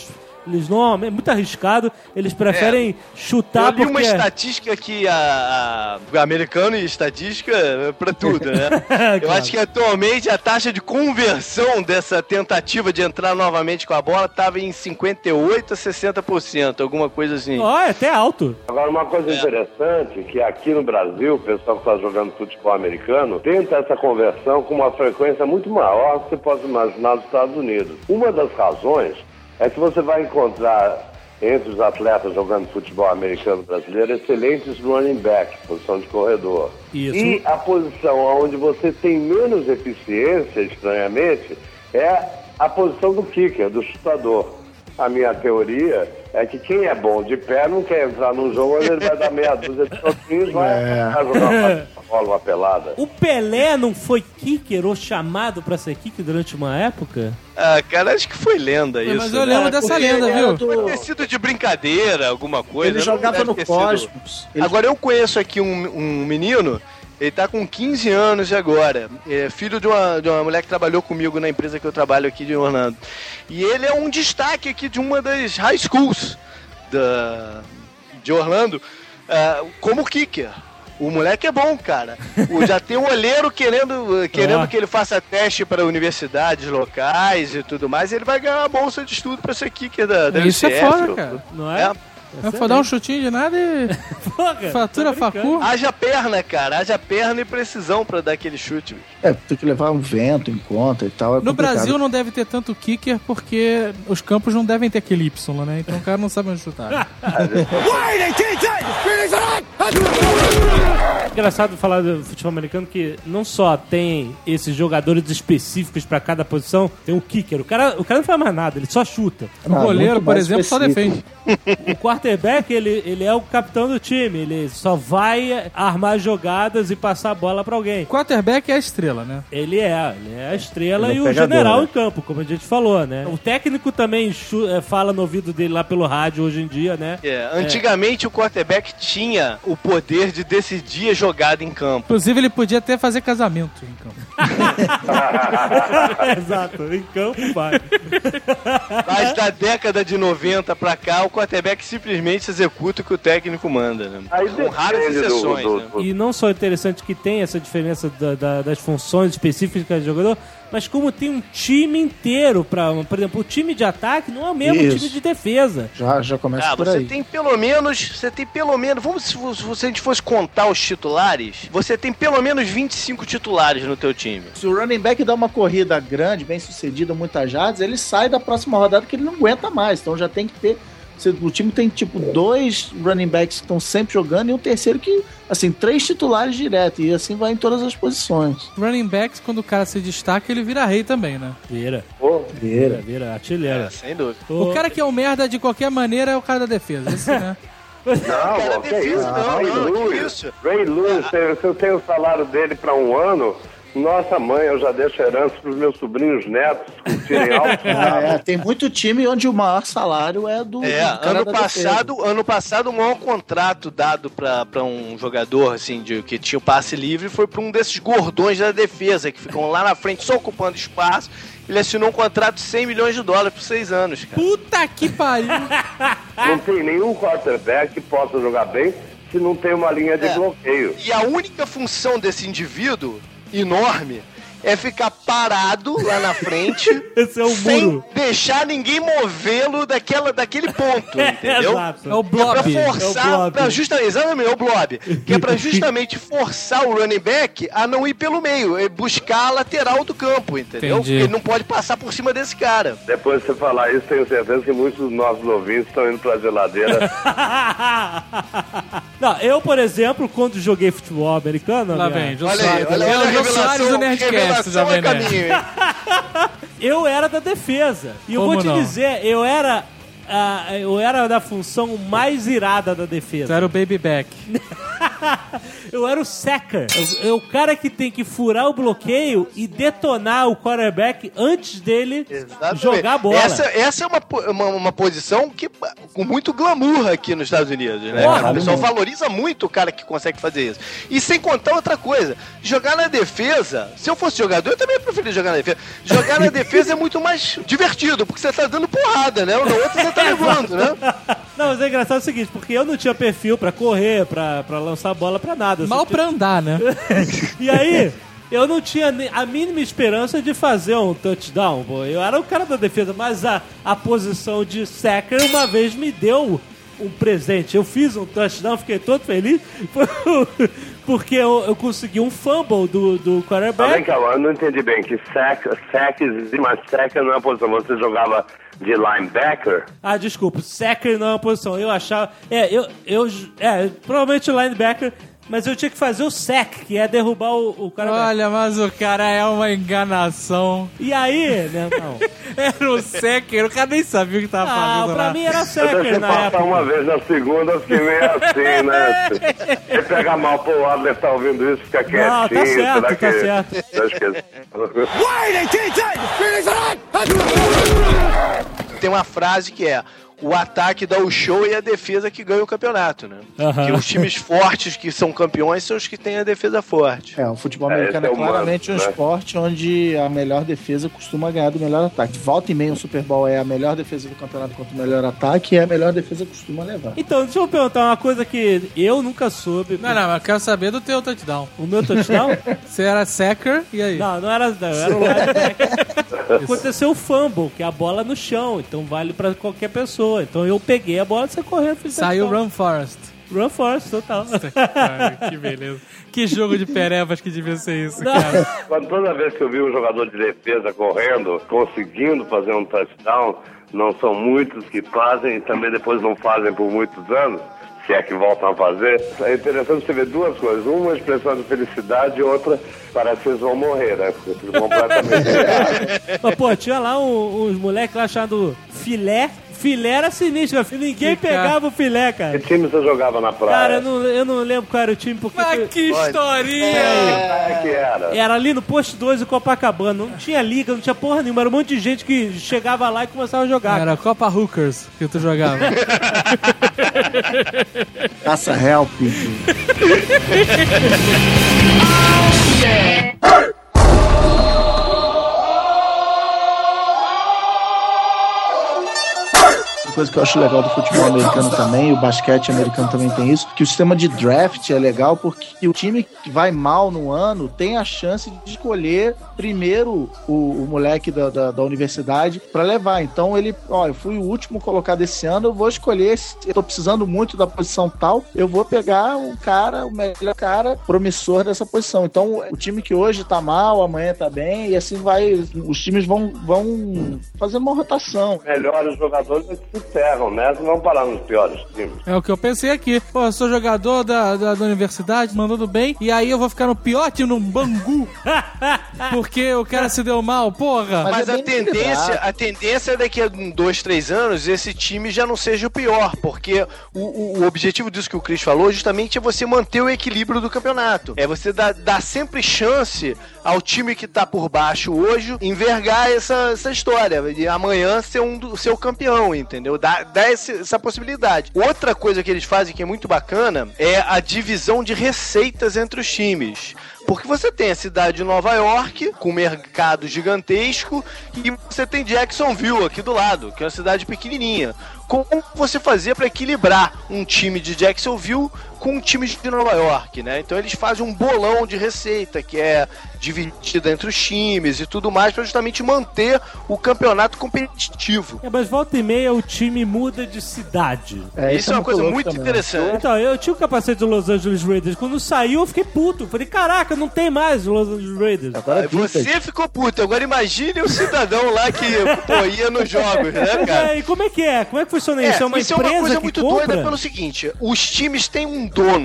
Eles não, é muito arriscado, eles preferem é. chutar. Eu li porque... uma estatística que a, a americano e estatística é pra tudo, né? Claro. Eu acho que atualmente a taxa de conversão dessa tentativa de entrar novamente com a bola estava em cinquenta e oito a sessenta por cento, alguma coisa assim. Ó, oh, é até alto. Agora, uma coisa é. interessante, que aqui no Brasil, o pessoal que está jogando futebol americano tenta essa conversão com uma frequência muito maior que você pode imaginar nos Estados Unidos. Uma das razões é que você vai encontrar entre os atletas jogando futebol americano brasileiro excelentes running back, posição de corredor. Isso. E a posição onde você tem menos eficiência, estranhamente, é a posição do kicker, do chutador. A minha teoria é que quem é bom de pé não quer entrar num jogo onde ele vai dar meia dúzia de toquinhos e vai é. jogar uma bola, uma pelada. O Pelé não foi kicker ou chamado pra ser kicker durante uma época? Ah, cara, acho que foi lenda isso. Mas eu lembro né? dessa lenda, viu? Do... Pode ter sido de brincadeira, alguma coisa. Ele jogava no Cosmos. Sido... Ele... Agora, eu conheço aqui um, um menino... Ele tá com quinze anos agora. É filho de uma, de uma mulher que trabalhou comigo na empresa que eu trabalho aqui de Orlando. E ele é um destaque aqui de uma das high schools da, de Orlando uh, como kicker. O moleque é bom, cara. O, já tem um olheiro querendo, querendo ah. que ele faça teste para universidades locais e tudo mais. E ele vai ganhar uma bolsa de estudo para ser kicker da, da Isso U C F. É foda, cara. Não é? é. Vai dar um chutinho de nada e Porra, fatura tá facu. Haja perna, cara. Haja perna e precisão pra dar aquele chute. É, tem que levar um vento em conta e tal. É no Brasil não deve ter tanto kicker porque os campos não devem ter aquele Y, né? Então o cara não sabe onde chutar. Engraçado falar do futebol americano que não só tem esses jogadores específicos pra cada posição, tem um kicker. O cara, o cara não faz mais nada, ele só chuta. O ah, goleiro, por exemplo, específico. Só defende. O quarterback, ele, ele é o capitão do time. Ele só vai armar jogadas e passar a bola pra alguém. O quarterback é a estrela, né? Ele é, ele é a estrela e o pegador, general né? em campo, como a gente falou, né? O técnico também chu- fala no ouvido dele lá pelo rádio hoje em dia, né? É, antigamente é. o quarterback tinha o poder de decidir a jogada em campo. Inclusive ele podia até fazer casamento em campo. Exato, em campo vai. Mas da década de noventa pra cá, o quarterback simplesmente executa o que o técnico manda, né? Aí com raras exceções, do, do, né? do... E não só é interessante que tem essa diferença da, da, das funções específicas do jogador, mas como tem um time inteiro pra... Por exemplo, o time de ataque não é o mesmo Isso. time de defesa. Já, já começa ah, por você aí. Tem pelo menos... Você tem pelo menos... Vamos, se, se a gente fosse contar os titulares, você tem pelo menos vinte e cinco titulares no teu time. Se o running back dá uma corrida grande, bem sucedida, muitas jardas, ele sai da próxima rodada que ele não aguenta mais. Então já tem que ter... O time tem, tipo, dois running backs que estão sempre jogando e um terceiro que, assim, três titulares direto. E assim vai em todas as posições. Running backs, quando o cara se destaca, ele vira rei também, né? Vira. Oh, vira. Vira, artilheiro. É, sem dúvida. O cara que é um merda de qualquer maneira é o cara da defesa. Esse, né? Não, cara, que é isso? Não, Ray não, Lewis, que isso? Ray Lewis, se eu tenho o salário dele para um ano... Nossa mãe, eu já deixo herança para os meus sobrinhos netos curtirem alto. É, tem muito time onde o maior salário é do, é, do cara ano da passado, defesa. ano passado o maior contrato dado para um jogador assim de que tinha o passe livre foi para um desses gordões da defesa que ficam lá na frente só ocupando espaço. Ele assinou um contrato de cem milhões de dólares por seis anos, cara. Puta que pariu! Não tem nenhum quarterback que possa jogar bem se não tem uma linha de é. bloqueio. E a única função desse indivíduo enorme é ficar parado lá na frente Esse é o sem muro. deixar ninguém movê-lo daquela, daquele ponto, entendeu? Exato. É o blob. Que é pra forçar, é o blob. pra justa, exatamente, é o blob. Que é pra justamente forçar o running back a não ir pelo meio, é buscar a lateral do campo, entendeu? Entendi. Ele não pode passar por cima desse cara. Depois de você falar isso, tenho certeza que muitos dos nossos ouvintes estão indo pra geladeira. Não, eu, por exemplo, quando joguei futebol americano... Lá minha... vem, Jô Olha aí, Soares. olha aí, olha a Jô Soares do Nerdcast, já vem, né? Eu era da defesa. E eu Como vou te não? dizer, eu era... Uh, eu era da função mais irada da defesa. Era o baby back. Eu era o sacker. É o cara que tem que furar o bloqueio e detonar o quarterback antes dele Exatamente. jogar a bola. Essa, essa é uma, uma, uma posição que, com muito glamour aqui nos Estados Unidos, né? Porra, o pessoal valoriza muito o cara que consegue fazer isso. E sem contar outra coisa, jogar na defesa, se eu fosse jogador, eu também preferia jogar na defesa. Jogar na defesa é muito mais divertido, porque você tá dando porrada, né? O outro você tá levando, né? Não, mas é engraçado o seguinte, porque eu não tinha perfil pra correr, pra, pra lançar bola, pra nada. Mal pra andar, né? E aí, eu não tinha a mínima esperança de fazer um touchdown, pô. Eu era o cara da defesa, mas a, a posição de sacker uma vez me deu um presente. Eu fiz um touchdown, fiquei todo feliz, porque eu, eu consegui um fumble do, do quarterback. Ah, vem cá, eu não entendi bem, que sack, sack existe, mas sack não é uma posição. Você jogava de linebacker? Ah, desculpa, sacker não é uma posição. Eu achava... É, eu... eu é, provavelmente o linebacker... Mas eu tinha que fazer o sack, que é derrubar o, o cara. Olha, mas o cara é uma enganação. E aí, né, não? Era o sacker, o cara nem sabia o que tava ah, fazendo pra lá. mim era sacker na passar época. uma vez na segunda, eu fiquei meio assim, né? Você pega mal pro Adler, tá ouvindo isso, fica quietinho. Não, tá certo, tá que... certo. Tem uma frase que é: o ataque dá o show e a defesa que ganha o campeonato, né? Uhum. Que os times fortes que são campeões são os que têm a defesa forte. É, o futebol americano é, é claramente um né? esporte onde a melhor defesa costuma ganhar do melhor ataque. Volta e meia o Super Bowl é a melhor defesa do campeonato contra o melhor ataque e a melhor defesa costuma levar. Então, deixa eu perguntar uma coisa que eu nunca soube. Não, não, mas eu quero saber do teu touchdown. O meu touchdown? Você era sacker, e aí? Não, não era, não, era o linebacker. Aconteceu o fumble, que é a bola no chão, então vale pra qualquer pessoa. Então eu peguei a bola e saí correndo. Fiz Saiu Run Forest. Run Forest, total. Cara, que beleza. Que jogo de perevas que devia ser isso, cara. Quando, toda vez que eu vi um jogador de defesa correndo, conseguindo fazer um touchdown, não são muitos que fazem e também depois não fazem por muitos anos, se é que voltam a fazer. É interessante você ver duas coisas. Uma expressão de felicidade e outra parece que eles vão morrer, né? Porque eles completamente Mas, pô, tinha lá um, uns moleques lá chamado filé. Filé era sinistro, filho. Ninguém que pegava cara. o filé, cara. Que time você jogava na praia? Cara, eu não, eu não lembro qual era o time, porque... Mas foi... que historinha! É, é que era. Era ali no posto dois em Copacabana. Não tinha liga, não tinha porra nenhuma. Era um monte de gente que chegava lá e começava a jogar. Era Copa Hookers que tu jogava. Caça help. Coisa que eu acho legal do futebol americano também, o basquete americano também tem isso, que o sistema de draft é legal porque o time que vai mal no ano tem a chance de escolher primeiro o, o moleque da, da, da universidade pra levar. Então ele, ó, eu fui o último colocado esse ano, eu vou escolher, eu tô precisando muito da posição tal, eu vou pegar o cara, o melhor cara promissor dessa posição. Então o time que hoje tá mal, amanhã tá bem, e assim vai, os times vão, vão fazendo uma rotação. Melhores jogadores se ferram, né? Não vão parar nos piores times. É o que eu pensei aqui. Pô, eu sou jogador da, da, da universidade, mandando bem, e aí eu vou ficar no pior time, no Bangu, porque o cara se deu mal, porra. Mas, Mas é a, tendência, a tendência é daqui a dois, três anos esse time já não seja o pior, porque o, o, o objetivo disso que o Chris falou justamente é você manter o equilíbrio do campeonato. É você dar, dar sempre chance ao time que tá por baixo hoje envergar essa, essa história e amanhã ser, um, ser o campeão, entendeu? Dá, dá esse, essa possibilidade. Outra coisa que eles fazem que é muito bacana é a divisão de receitas entre os times. Porque você tem a cidade de Nova York, com um mercado gigantesco, e você tem Jacksonville aqui do lado, que é uma cidade pequenininha. Como você fazia para equilibrar um time de Jacksonville com um time de Nova York, né? Então eles fazem um bolão de receita, que é dividida entre os times e tudo mais, para justamente manter o campeonato competitivo. É, mas volta e meia o time muda de cidade. É, isso é uma coisa muito também. interessante. Então, eu tinha o capacete do Los Angeles Raiders. Quando saiu, eu fiquei puto. Falei, caraca, não tem mais o Los Angeles Raiders. Agora você ficou puto. Agora imagine o cidadão lá que pô, ia nos jogos, né, cara? É, e como é que é? Como é que funciona isso? É, é uma isso empresa é uma coisa que muito compra? doida pelo seguinte, os times têm um dono,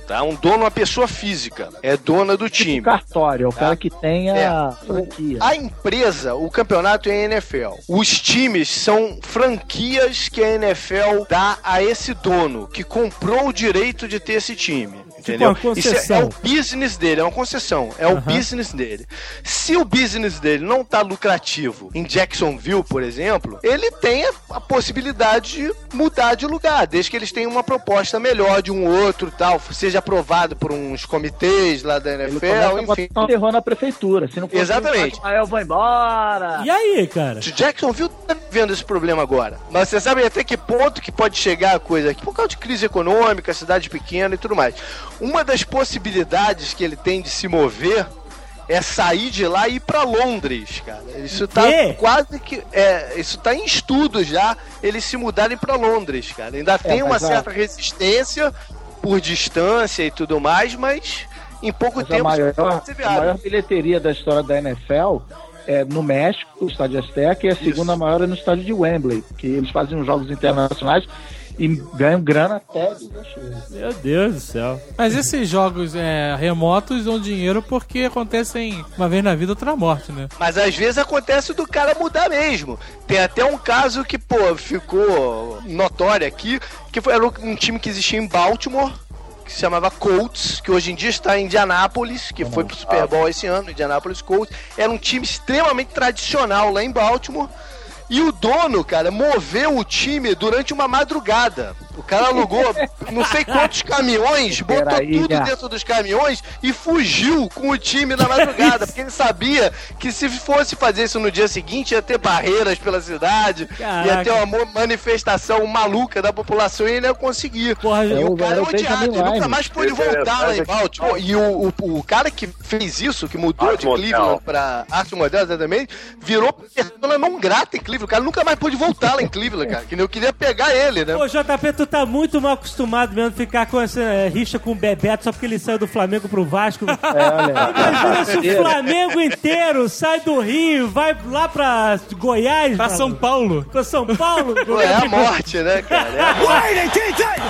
tá? Um dono, uma pessoa física, é dona do time. Tipo cartório, é o tá? cara que tem a é. franquia. A empresa, o campeonato é a N F L. Os times são franquias que a N F L dá a esse dono, que comprou o direito de ter esse time. Entendeu? Tipo uma Isso concessão. é, é o business dele, é uma concessão. É Uhum. o business dele. Se o business dele não tá lucrativo em Jacksonville, por exemplo, ele tem a, a possibilidade de mudar de lugar, desde que eles tenham uma proposta melhor de um outro tal, seja aprovado por uns comitês lá da N F L, enfim. Um terror na prefeitura. Se não for Exatamente. Aí eu vou embora. E aí, cara? O Jacksonville tá vendo esse problema agora. Mas você sabe até que ponto que pode chegar a coisa aqui? Por causa de crise econômica, cidade pequena e tudo mais. Uma das possibilidades que ele tem de se mover é sair de lá e ir pra Londres, cara. Isso tá quê? quase que... É, isso tá em estudo já, eles se mudarem pra Londres, cara. Ainda tem uma mas, certa ó, resistência por distância e tudo mais, mas em pouco Mas tempo... a maior, pode ser a viável. maior bilheteria da história da N F L é no México, o estádio Azteca, e a segunda Isso. maior é no estádio de Wembley, que eles fazem os jogos internacionais e ganham grana até dos acheiros. Meu Deus do céu. Mas esses jogos é, remotos dão dinheiro porque acontecem uma vez na vida, outra na morte, né? Mas às vezes acontece do cara mudar mesmo. Tem até um caso que, pô, ficou notório aqui, que foi, era um time que existia em Baltimore, que se chamava Colts, que hoje em dia está em Indianápolis, que foi pro Super Bowl esse ano, Indianapolis Colts. Era um time extremamente tradicional lá em Baltimore. E o dono, cara, moveu o time durante uma madrugada. O cara alugou não sei quantos caminhões, botou Peraí, tudo cara. dentro dos caminhões e fugiu com o time na madrugada. Porque ele sabia que se fosse fazer isso no dia seguinte, ia ter barreiras pela cidade, Caraca. ia ter uma mo- manifestação maluca da população e ele ia conseguir. Porra, E eu- o cara é eu odiado, tenho e nunca Line. mais pôde Interessante. voltar lá em Baltimore. E o, o, o cara que fez isso, que mudou Art de Model. Cleveland pra Arte Model, exatamente, virou persona não grata em Cleveland. O cara nunca mais pôde voltar lá em Cleveland, cara. Que nem eu queria pegar ele, né? Ô, J P, tu tá muito mal acostumado mesmo a ficar com essa é, rixa com o Bebeto só porque ele saiu do Flamengo pro Vasco. É, olha. Imagina se o Flamengo inteiro sai do Rio, vai lá pra Goiás. Pra mano. São Paulo. Pra São Paulo. Pô, é a morte, né, cara? É a morte.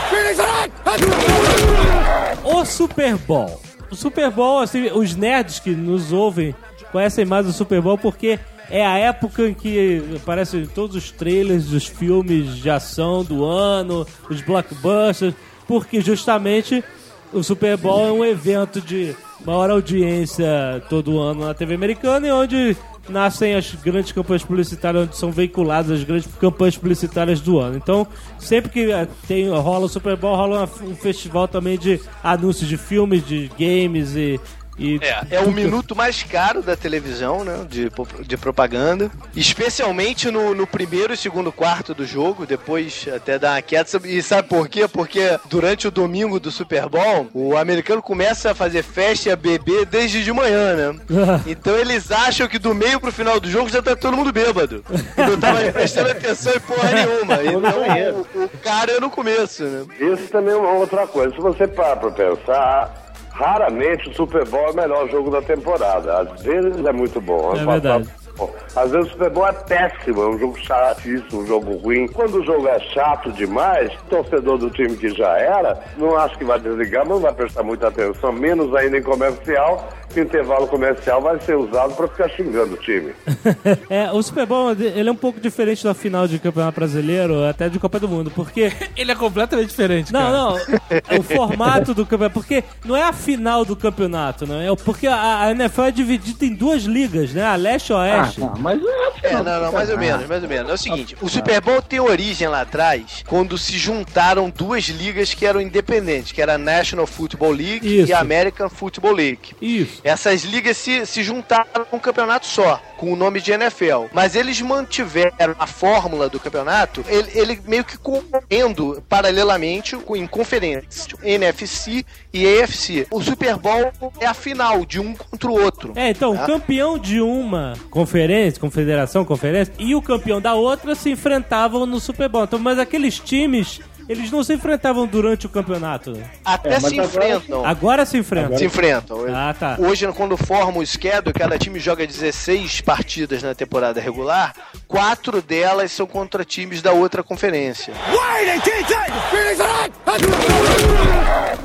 O Super Bowl. O Super Bowl, assim, os nerds que nos ouvem conhecem mais o Super Bowl porque é a época em que aparecem todos os trailers dos filmes de ação do ano, os blockbusters, porque justamente o Super Bowl é um evento de maior audiência todo ano na T V americana e onde nascem as grandes campanhas publicitárias, onde são veiculadas as grandes campanhas publicitárias do ano. Então, sempre que eh, tem, rola o Super Bowl, rola uma- um festival também de anúncios de filmes, de games e... e É, é o minuto mais caro da televisão, né? De, de propaganda. Especialmente no, no primeiro e segundo quarto do jogo. Depois até dá uma queda. E sabe por quê? Porque durante o domingo do Super Bowl, o americano começa a fazer festa e a beber desde de manhã, né? Então eles acham que do meio pro final do jogo já tá todo mundo bêbado. E não tava prestando atenção em porra nenhuma. Então o, o cara é no começo, né? Isso também é uma outra coisa. Se você parar pra pensar, raramente o Super Bowl é o melhor jogo da temporada. Às vezes é muito bom. É Ano verdade. passado, bom. Às vezes o Super Bowl é péssimo, é um jogo chatíssimo, um jogo ruim. Quando o jogo é chato demais, o torcedor do time que já era, não acho que vai desligar, mas não vai prestar muita atenção, menos ainda em comercial, que o intervalo comercial vai ser usado para ficar xingando o time. É, o Super Bowl, ele é um pouco diferente da final de Campeonato Brasileiro, até de Copa do Mundo, porque... Ele é completamente diferente, cara. Não, não, o formato do campeonato, porque não é a final do campeonato, não é? Porque a, a N F L é dividida em duas ligas, né? A leste e a Ah, oeste. não, mas não é É, não, não, mais ou menos, mais ou menos. É o seguinte, o Super Bowl tem origem lá atrás, quando se juntaram duas ligas que eram independentes, que era a National Football League Isso. e a American Football League. Isso. Essas ligas se, se juntaram num campeonato só, com o nome de N F L. Mas eles mantiveram a fórmula do campeonato, ele, ele meio que correndo paralelamente com- em conferências, N F C e A F C. O Super Bowl é a final de um contra o outro. É, então, Tá? o campeão de uma conferência, confederação, conferência, e o campeão da outra se enfrentavam no Super Bowl. Então, mas aqueles times, eles não se enfrentavam durante o campeonato. Até É, mas se agora- enfrentam. Agora se enfrentam. Se enfrentam. Ah, tá. Hoje, quando forma o schedule, cada time joga dezesseis partidas na temporada regular, quatro delas são contra times da outra conferência. O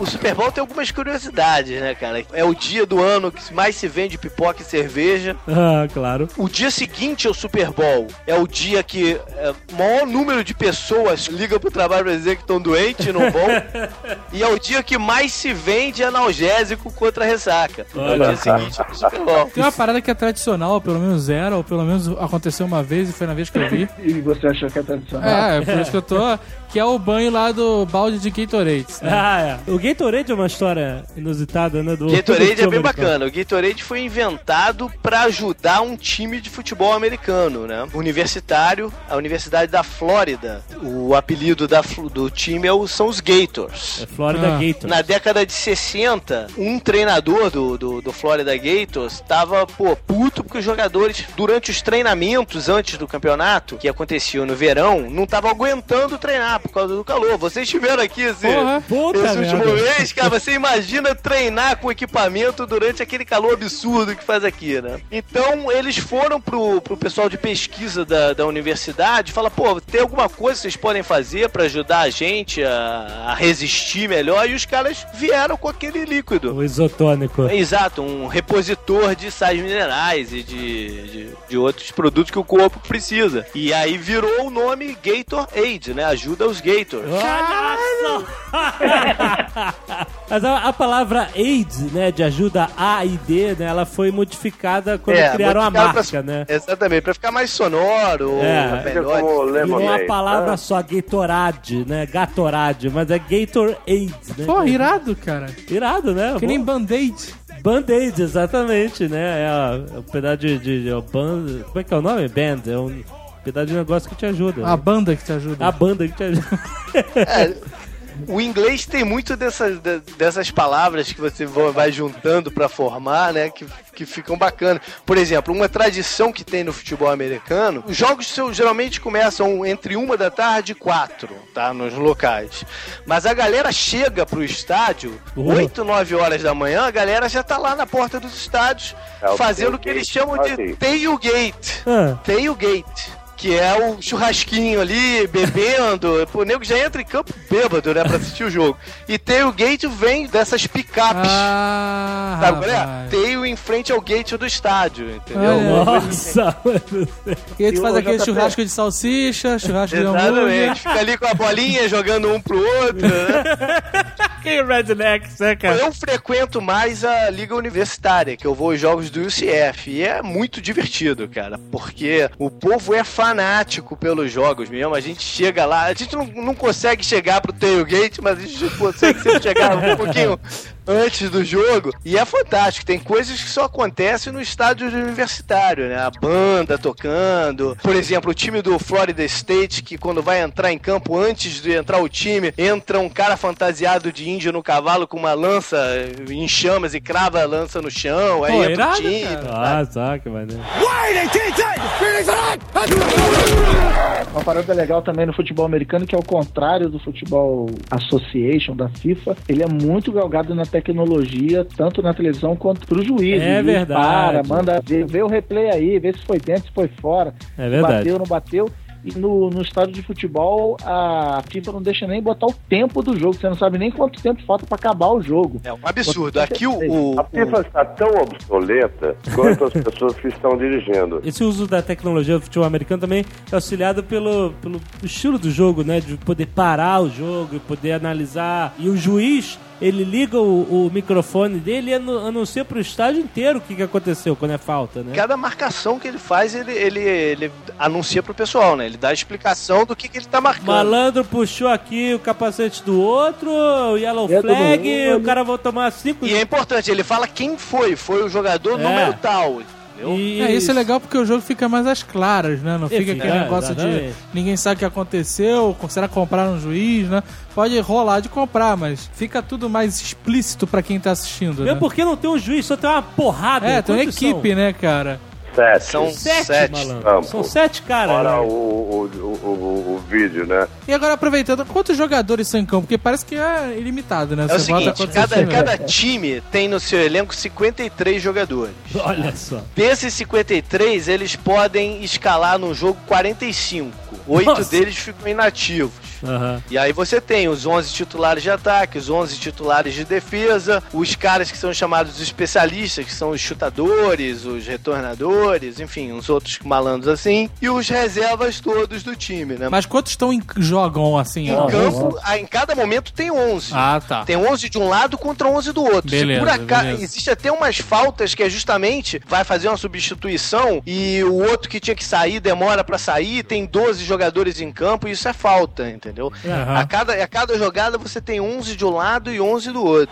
o Super Bowl tem algumas curiosidades, né, cara? É o dia do ano que mais se vende pipoca e cerveja. Ah, claro. O dia seguinte ao Super Bowl é o dia que é, o maior número de pessoas ligam pro trabalho pra dizer que estão doentes e não vão. E é o dia que mais se vende analgésico contra a ressaca. Olha, é o dia seguinte ao Super Bowl. Tem uma parada que é tradicional, pelo menos era, ou pelo menos aconteceu uma vez e foi na vez que eu vi. E você achou que é tradicional? É, é por isso que eu tô... Que é o banho lá do balde de Gatorade. Né? Ah, é. O Gatorade é uma história inusitada, né? Do Gatorade é bem bacana. O Gatorade foi inventado pra ajudar um time de futebol americano, né? Universitário, a Universidade da Flórida. O apelido da, do time é o, são os Gators. É Florida ah. Gators. Na década de sessenta, um treinador do, do, do Florida Gators tava, pô, puto porque os jogadores, durante os treinamentos antes do campeonato, que aconteciam no verão, não estavam aguentando treinar por causa do calor. Vocês estiveram aqui esse, Porra, esse último mês, cara, você imagina treinar com equipamento durante aquele calor absurdo que faz aqui, né? Então, eles foram pro, pro pessoal de pesquisa da, da universidade, fala, pô, tem alguma coisa que vocês podem fazer pra ajudar a gente a, a resistir melhor? E os caras vieram com aquele líquido. O isotônico. Exato, um repositor de sais minerais e de, de, de outros produtos que o corpo precisa. E aí virou o nome Gatorade, né? Ajuda os Gators. Olha só! Mas a, a palavra AIDS, né, de ajuda A e D, né, ela foi modificada quando é, criaram a marca, pra, né? Exatamente, pra ficar mais sonoro, é, melhor. Virou uma palavra ah. só, Gatorade, né, Gatorade, mas é Gatorade, né? Pô, irado, cara. Irado, né? Que nem Band-Aid. Band-Aid, exatamente, né? É um pedaço de... de, de band, como é que é o nome? Band, é um pedaço de negócio que te ajuda. A né? banda que te ajuda. A banda que te ajuda. É, o inglês tem muito dessas, dessas palavras que você vai juntando pra formar, né? Que, que ficam bacanas. Por exemplo, uma tradição que tem no futebol americano, os jogos geralmente começam entre uma da tarde e quatro, tá? Nos locais. Mas a galera chega pro estádio, oito, nove horas da manhã, a galera já tá lá na porta dos estádios, é, fazendo o que eles chamam de tailgate. Ah. Tailgate. Que é o churrasquinho ali, bebendo. Pô, o nego já entra em campo bêbado, né? Pra assistir o jogo. E tailgate vem dessas picapes. Ah, sabe qual é? Tail em frente ao gate do estádio, entendeu? Ah, nossa! E aí tu faz aquele churrasco de salsicha, churrasco de hambúrguer. Exatamente. Fica ali com a bolinha, jogando um pro outro, né? Que rednecks, né, cara? Eu frequento mais a liga universitária, que eu vou aos jogos do U C F. E é muito divertido, cara. Porque o povo é fanático pelos jogos mesmo. A gente chega lá, a gente não, não consegue chegar pro tailgate, mas a gente consegue sempre chegar um pouquinho antes do jogo. E é fantástico. Tem coisas que só acontecem no estádio universitário, né? A banda tocando. Por exemplo, o time do Florida State, que quando vai entrar em campo, antes de entrar o time, entra um cara fantasiado de índio no cavalo com uma lança em chamas e crava a lança no chão. Aí Pô, entra irado, o time. Ah, tá, que maneiro. Uma parada legal também no futebol americano, que é o contrário do futebol association da FIFA, ele é muito galgado na tecnologia, tanto na televisão quanto pro juiz. É o juiz verdade. Para, manda ver, vê o replay aí, vê se foi dentro, se foi fora. É verdade. Bateu, não bateu. E no, no estádio de futebol, a FIFA não deixa nem botar o tempo do jogo. Você não sabe nem quanto tempo falta pra acabar o jogo. É um absurdo. Aqui o... o a FIFA está tão obsoleta quanto as pessoas que estão dirigindo. Esse uso da tecnologia do futebol americano também é auxiliado pelo, pelo estilo do jogo, né? De poder parar o jogo e poder analisar. E o juiz... ele liga o, o microfone dele e anuncia pro estádio inteiro o que, que aconteceu quando é falta, né? Cada marcação que ele faz, ele, ele, ele anuncia pro pessoal, né? Ele dá a explicação do que, que ele tá marcando. Malandro puxou aqui o capacete do outro, o yellow flag, o cara vai tomar cinco... E é importante, ele fala quem foi. Foi o jogador é. número tal. E é, isso é legal porque o jogo fica mais às claras, né? Não fica é, aquele negócio exatamente. de ninguém sabe o que aconteceu, será comprar um juiz, né? Pode rolar de comprar, mas fica tudo mais explícito pra quem tá assistindo, Mesmo né? porque não tem um juiz, só tem uma porrada. É, tem uma equipe, são? né, cara? Sete. São sete, sete. malandro. São sete caras. Olha né? o, o, o, o, o vídeo, né? E agora, aproveitando, quantos jogadores são em campo? Porque parece que é ilimitado, né? É o Você seguinte, cada, cada time tem no seu elenco cinquenta e três jogadores. Olha só. Desses cinquenta e três, eles podem escalar no jogo quarenta e cinco. Oito deles ficam inativos. Uhum. E aí você tem os onze titulares de ataque, os onze titulares de defesa, os caras que são chamados de especialistas, que são os chutadores, os retornadores, enfim, uns outros malandros assim, e os reservas todos do time, né? Mas quantos estão em jogam assim? Em ó? campo, em cada momento tem onze. Ah, tá. Tem onze de um lado contra onze do outro. Beleza, Se por acaso, beleza. existe até umas faltas que é justamente vai fazer uma substituição e o outro que tinha que sair demora pra sair, tem doze jogadores em campo e isso é falta, entendeu? Uhum. A, cada, a cada jogada você tem onze de um lado e onze do outro.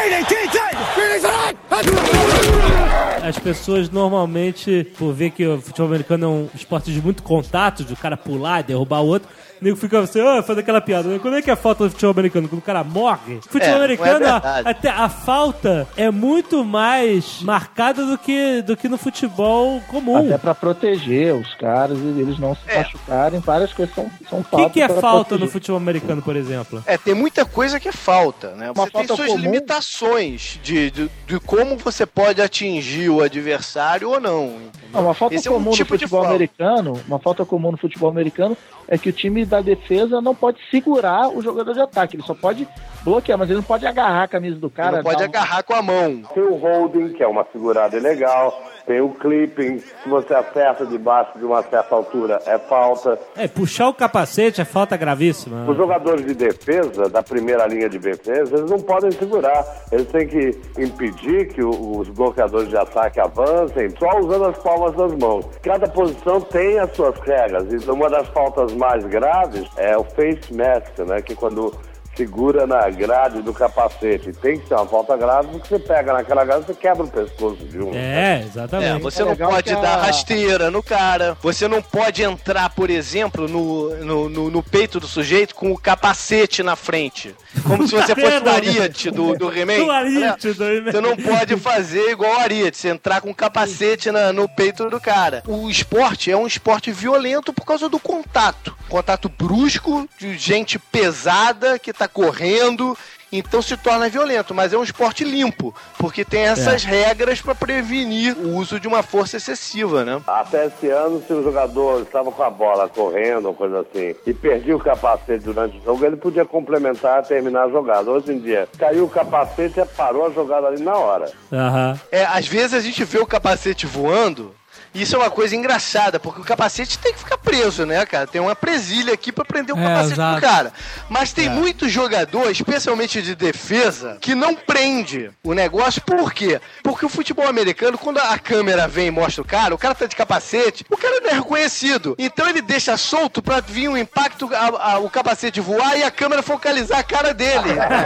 As pessoas normalmente, por ver que o futebol americano é um esporte de muito contato, de o cara pular e derrubar o outro, o nego fica assim, ah, faz aquela piada. Quando é que é a falta do futebol americano? Quando o cara morre? Futebol É, americano, não é a, verdade. até a falta é muito mais marcada do que, do que no futebol comum. Até pra proteger os caras e eles não se É. machucarem, várias coisas são, são O que, faltas. que é pra falta proteger. no futebol americano, por exemplo? É, tem muita coisa que é falta, né? Uma Você tem falta suas comum. limitações de, de, de como você pode atingir o adversário ou não. Entendeu? Não, uma falta Esse é um comum tipo no de futebol falta. americano, uma falta comum no futebol americano é que o time da defesa não pode segurar o jogador de ataque, ele só pode bloquear, mas ele não pode agarrar a camisa do cara. Não pode dar um- agarrar com a mão. Tem o holding, que é uma segurada ilegal. Tem o clipping, se você acerta debaixo de uma certa altura, é falta. É, puxar o capacete é falta gravíssima. Os jogadores de defesa, da primeira linha de defesa, eles não podem segurar. Eles têm que impedir que o- os bloqueadores de ataque avancem só usando as palmas das mãos. Cada posição tem as suas regras. E uma das faltas mais graves é o face mask, né? Que quando segura na grade do capacete. Tem que ser uma falta grave, porque você pega naquela grade e você quebra o pescoço de um. É, É, exatamente. você É não legal pode que a- dar rasteira no cara. Você não pode entrar, por exemplo, no, no, no, no peito do sujeito com o capacete na frente. Como se você fosse o Ariete do, do He-Man. O Ariete do He-Man. Você não pode fazer igual o Ariete, você entrar com o capacete na- no peito do cara. O esporte é um esporte violento por causa do contato. Contato brusco, de gente pesada que tá correndo. Então se torna violento, mas é um esporte limpo, porque tem essas regras para prevenir o uso de uma força excessiva, né? Até esse ano, se o jogador estava com a bola correndo ou coisa assim e perdia o capacete durante o jogo, ele podia complementar, terminar a jogada. Hoje em dia, caiu o capacete e parou a jogada ali na hora. Aham. É, às vezes a gente vê o capacete voando. Isso é uma coisa engraçada, porque o capacete tem que ficar preso, né, cara? Tem uma presilha aqui pra prender o É, capacete exato. do cara. Mas tem muito jogador, especialmente de defesa, que não prende o negócio. Por quê? Porque o futebol americano, quando a câmera vem e mostra o cara, o cara tá de capacete, o cara não é reconhecido. Então ele deixa solto pra vir um impacto, a- a- o capacete voar e a câmera focalizar a cara dele.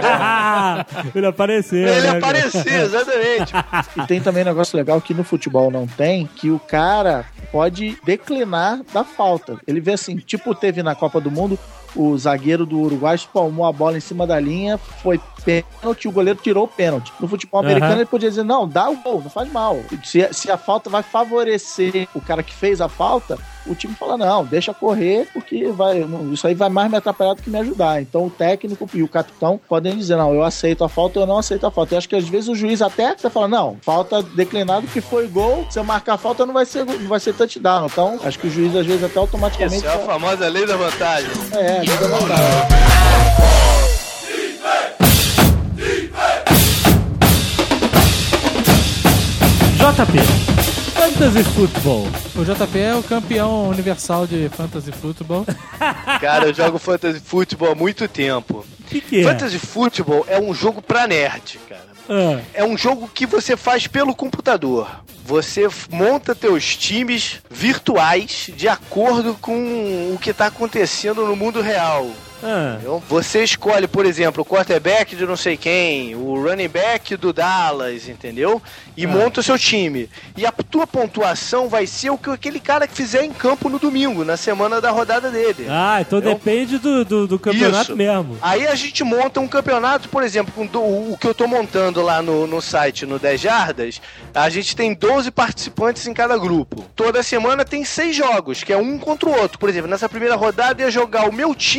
Ele apareceu. Ele né, cara? aparecer, exatamente. E tem também um negócio legal que no futebol não tem, que o cara pode declinar da falta. Ele vê assim, tipo teve na Copa do Mundo, o zagueiro do Uruguai espalmou a bola em cima da linha, foi pênalti, o goleiro tirou o pênalti. No futebol Uhum. americano ele podia dizer, não, dá o gol, não faz mal. Se, se a falta vai favorecer o cara que fez a falta, o time fala, não, deixa correr, porque vai, isso aí vai mais me atrapalhar do que me ajudar. Então o técnico e o capitão podem dizer, não, eu aceito a falta ou eu não aceito a falta. Eu acho que às vezes o juiz até você fala, não, falta declinado que foi gol, se eu marcar a falta não vai ser, não vai ser touchdown. Então acho que o juiz às vezes até automaticamente... Isso é a famosa lei da vantagem. É, lei da vantagem. J P, Fantasy Football. O J P é o campeão universal de Fantasy Football. Cara, eu jogo Fantasy Football há muito tempo. O que, que é? Fantasy Football é um jogo pra nerd, cara. Ah, É um jogo que você faz pelo computador. Você f- monta teus times virtuais de acordo com o que tá acontecendo no mundo real. ah, Entendeu? Você escolhe, por exemplo, o quarterback de não sei quem, o running back do Dallas, entendeu? E monta o seu time. E a tua pontuação vai ser o que aquele cara que fizer em campo no domingo, na semana da rodada dele. ah, então Entendeu? depende do, do, do campeonato Isso. mesmo. Aí a gente monta um campeonato, por exemplo, com do- o que eu tô montando lá no, no site, no dez Jardas, a gente tem doze participantes em cada grupo. Toda semana tem seis jogos, que é um contra o outro. Por exemplo, nessa primeira rodada eu ia jogar o meu time contra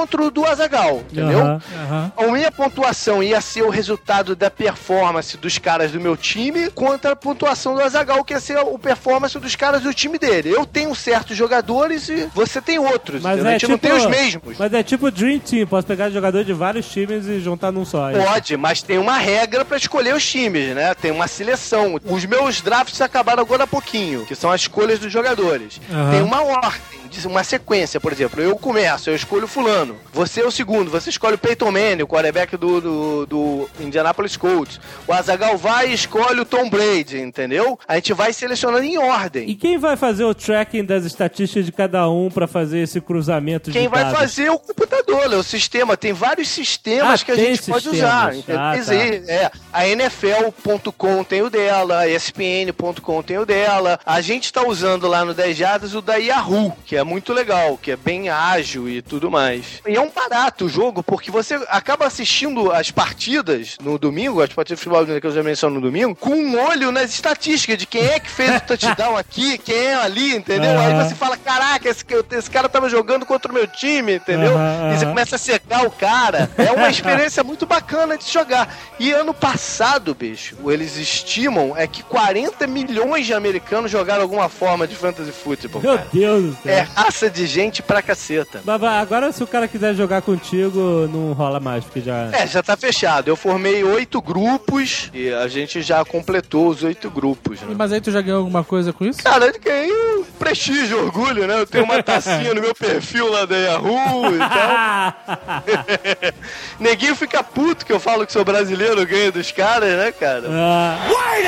contra o do Azaghal, entendeu? Uhum, uhum. A minha pontuação ia ser o resultado da performance dos caras do meu time contra a pontuação do Azaghal, que ia ser o performance dos caras do time dele. Eu tenho certos jogadores e você tem outros, mas é a gente tipo, não tem os mesmos. Mas é tipo Dream Team, posso pegar jogadores de vários times e juntar num só. É. Pode, mas tem uma regra pra escolher os times, né? Tem uma seleção. Os meus drafts acabaram agora há pouquinho, que são as escolhas dos jogadores. Uhum. Tem uma ordem, uma sequência, por exemplo. Eu começo, eu escolho fulano. Você é o segundo, você escolhe o Peyton Manning, o quarterback do, do, do Indianapolis Colts. O Azaghal vai e escolhe o Tom Brady, entendeu? A gente vai selecionando em ordem. E quem vai fazer o tracking das estatísticas de cada um pra fazer esse cruzamento quem de dados? Quem vai fazer é o computador, é o sistema. Tem vários sistemas ah, que a gente sistemas. pode usar. Ah, Quer dizer, tá. é, a N F L ponto com tem o dela, a E S P N ponto com tem o dela. A gente tá usando lá no dez jardas o da Yahoo, que é muito legal, que é bem ágil e tudo mais. E é um barato o jogo, porque você acaba assistindo as partidas no domingo, as partidas de futebol que eu já menciono no domingo, com um olho nas estatísticas de quem é que fez o touchdown aqui, quem é ali, entendeu? Uhum. Aí você fala, caraca, esse, esse cara tava jogando contra o meu time, entendeu? Uhum, e você começa a secar o cara. É uma experiência muito bacana de jogar. E ano passado, bicho, eles estimam é que quarenta milhões de americanos jogaram alguma forma de fantasy football. Meu cara. Deus do céu. É raça de gente pra caceta. Mas agora, se o cara quiser jogar contigo, não rola mais, porque já... É, já tá fechado. Eu formei oito grupos e a gente já completou os oito grupos, né? Mas aí tu já ganhou alguma coisa com isso? Cara, eu ganhei um prestígio, orgulho, né? Eu tenho uma tacinha no meu perfil lá da Yahoo e tal. Neguinho fica puto que eu falo que sou brasileiro, ganho dos caras, né, cara? Ah.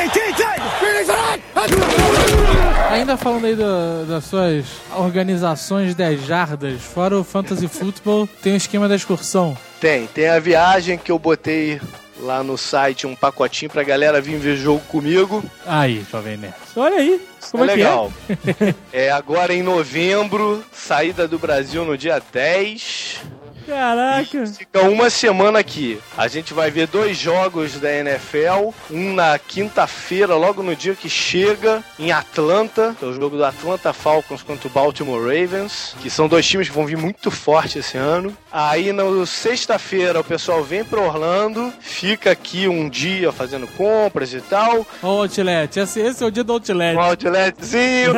Ainda falando aí do, das suas organizações dez jardas, fora o Fantasy Football, tem o esquema da excursão. Tem, tem a viagem que eu botei lá no site, um pacotinho pra galera vir ver jogo comigo. Aí, Jovem Nerd. Olha aí, como é, é que legal. É? É agora em novembro, saída do Brasil no dia dez. Caraca! Fica uma semana aqui. A gente vai ver dois jogos da N F L. Um na quinta-feira, logo no dia que chega, em Atlanta. Que é o jogo do Atlanta Falcons contra o Baltimore Ravens. Que são dois times que vão vir muito forte esse ano. Aí, na sexta-feira, o pessoal vem pra Orlando. Fica aqui um dia fazendo compras e tal. Ó, o Outlet. Esse, esse é o dia do Outlet. Um Outletzinho.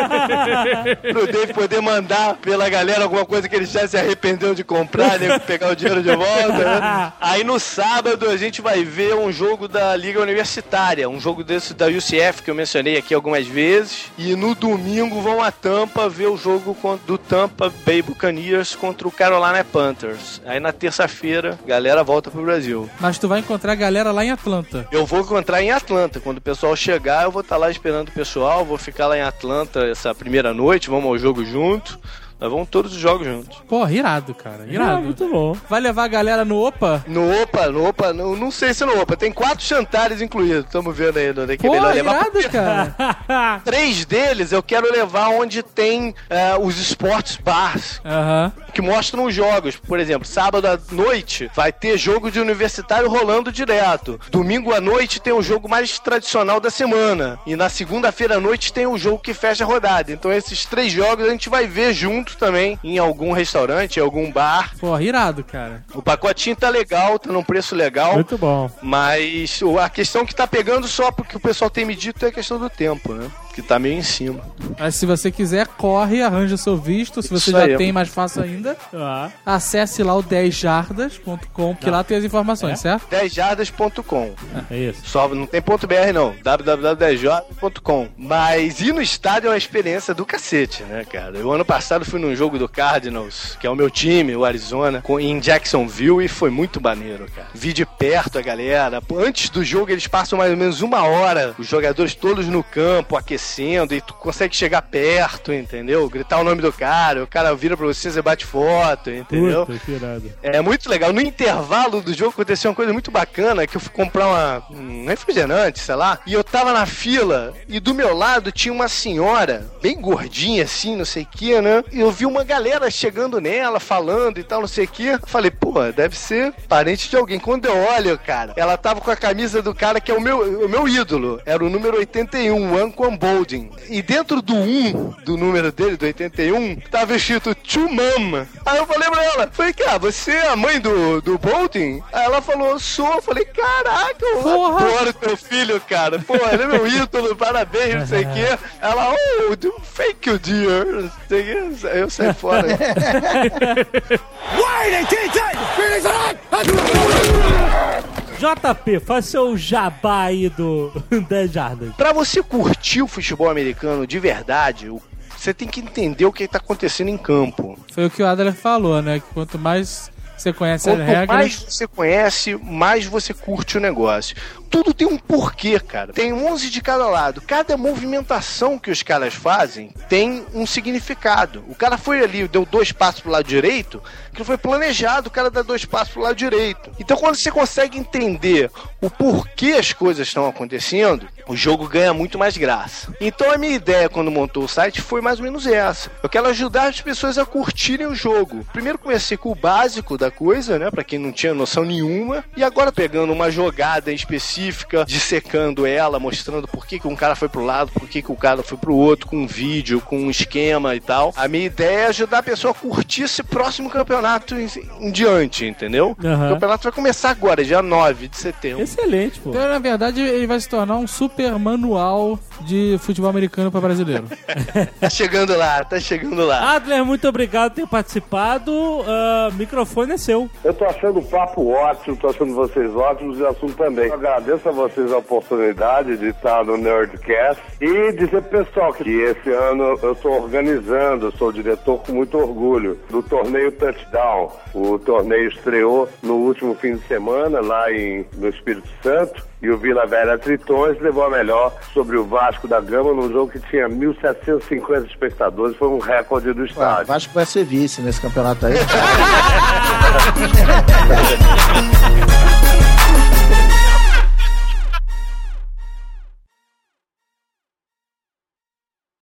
Pro Dave poder mandar pela galera alguma coisa que ele já se arrependeu de comprar. Né, pegar o dinheiro de volta, né? Aí no sábado a gente vai ver um jogo da Liga Universitária, um jogo desse da U C F que eu mencionei aqui algumas vezes. E no domingo vão a Tampa ver o jogo do Tampa Bay Buccaneers contra o Carolina Panthers. Aí na terça-feira a galera volta pro Brasil. Mas tu vai encontrar a galera lá em Atlanta. Eu vou encontrar em Atlanta. Quando o pessoal chegar, eu vou estar lá esperando o pessoal. Vou ficar lá em Atlanta essa primeira noite, vamos ao jogo junto. Nós vamos todos os jogos juntos. Pô, irado, cara. Irado. Ah, muito bom. Vai levar a galera no Opa? No Opa, no Opa. No, não sei se no Opa. Tem quatro jantares incluídos. Estamos vendo aí onde é que Pô, é melhor irado, levar. cara. Três deles eu quero levar onde tem uh, os esportes bars. Aham. Uh-huh. Que mostram os jogos. Por exemplo, sábado à noite vai ter jogo de universitário rolando direto. Domingo à noite tem o jogo mais tradicional da semana. E na segunda-feira à noite tem o jogo que fecha a rodada. Então esses três jogos a gente vai ver junto também em algum restaurante, em algum bar. Pô, irado, cara. O pacotinho tá legal, tá num preço legal. Muito bom. Mas a questão que tá pegando só porque o pessoal tem medido é a questão do tempo, né? Que tá meio em cima. Mas se você quiser, corre, arranja o seu visto. Se você Isso já aí. tem, mais fácil ainda. Ah. Acesse lá o dez jardas ponto com, que não. lá tem as informações, é? certo? dez jardas ponto com. É isso. Só não tem ponto .br não, w w w ponto dez jardas ponto com. Mas ir no estádio é uma experiência do cacete, né, cara? Eu ano passado fui num jogo do Cardinals, que é o meu time, o Arizona, em Jacksonville, e foi muito maneiro, cara. Vi de perto a galera. Antes do jogo eles passam mais ou menos uma hora, os jogadores todos no campo, aquecendo, e tu consegue chegar perto, entendeu? Gritar o nome do cara, o cara vira pra você, você bate foto, entendeu? Puta, que irado. É muito legal. No intervalo do jogo aconteceu uma coisa muito bacana, que eu fui comprar uma, um refrigerante, sei lá, e eu tava na fila, e do meu lado tinha uma senhora, bem gordinha assim, não sei o que, né? E eu vi uma galera chegando nela, falando e tal, não sei o que. Eu falei, pô, deve ser parente de alguém. Quando eu olho, cara, ela tava com a camisa do cara que é o meu, o meu ídolo. Era o número oitenta e um, o Anquan Bolding. E dentro do um, do número dele, do oitenta e um, tava escrito To Mama. Aí eu falei pra ela, falei, cara, você é a mãe do, do Bolding? Aí ela falou, sou. Eu falei, caraca, eu Porra. adoro teu filho, cara. Pô, ele é meu ídolo, parabéns, não sei o quê. Ela, oh, thank you, dear. Não sei o quê. Eu saí fora. J P, faz seu jabá aí do dez jardas. Pra você curtir o futebol americano de verdade, você tem que entender o que tá acontecendo em campo. Foi o que o Adler falou, né? Que quanto mais você conhece Quanto as regras... Quanto mais você conhece, mais você curte o negócio. Tudo tem um porquê, cara. Tem onze de cada lado. Cada movimentação que os caras fazem tem um significado. O cara foi ali, deu dois passos pro lado direito, que foi planejado, o cara dá dois passos pro lado direito. Então, quando você consegue entender o porquê as coisas estão acontecendo, o jogo ganha muito mais graça. Então, a minha ideia, quando montou o site, foi mais ou menos essa. Eu quero ajudar as pessoas a curtirem o jogo. Primeiro, comecei com o básico da coisa, né? Pra quem não tinha noção nenhuma. E agora, pegando uma jogada específica, dissecando ela, mostrando por que, que um cara foi pro lado, por que, que o cara foi pro outro, com um vídeo, com um esquema e tal. A minha ideia é ajudar a pessoa a curtir esse próximo campeonato em, em diante, entendeu? Uhum. O campeonato vai começar agora, dia nove de setembro. Excelente, pô. Então, na verdade, ele vai se tornar um super manual de futebol americano para brasileiro. Tá chegando lá, tá chegando lá. Adler, muito obrigado por ter participado. Uh, microfone é seu. Eu tô achando o papo ótimo, tô achando vocês ótimos e o assunto também. Eu agradeço a vocês a oportunidade de estar no Nerdcast e dizer pro pessoal que esse ano eu tô organizando, eu sou o diretor com muito orgulho do torneio Touchdown. O torneio estreou no último fim de semana lá em, no Espírito Santo. E o Vila Velha Tritões levou a melhor sobre o Vasco da Gama num jogo que tinha mil setecentos e cinquenta espectadores. Foi um recorde do estádio. O Vasco vai ser vice nesse campeonato aí.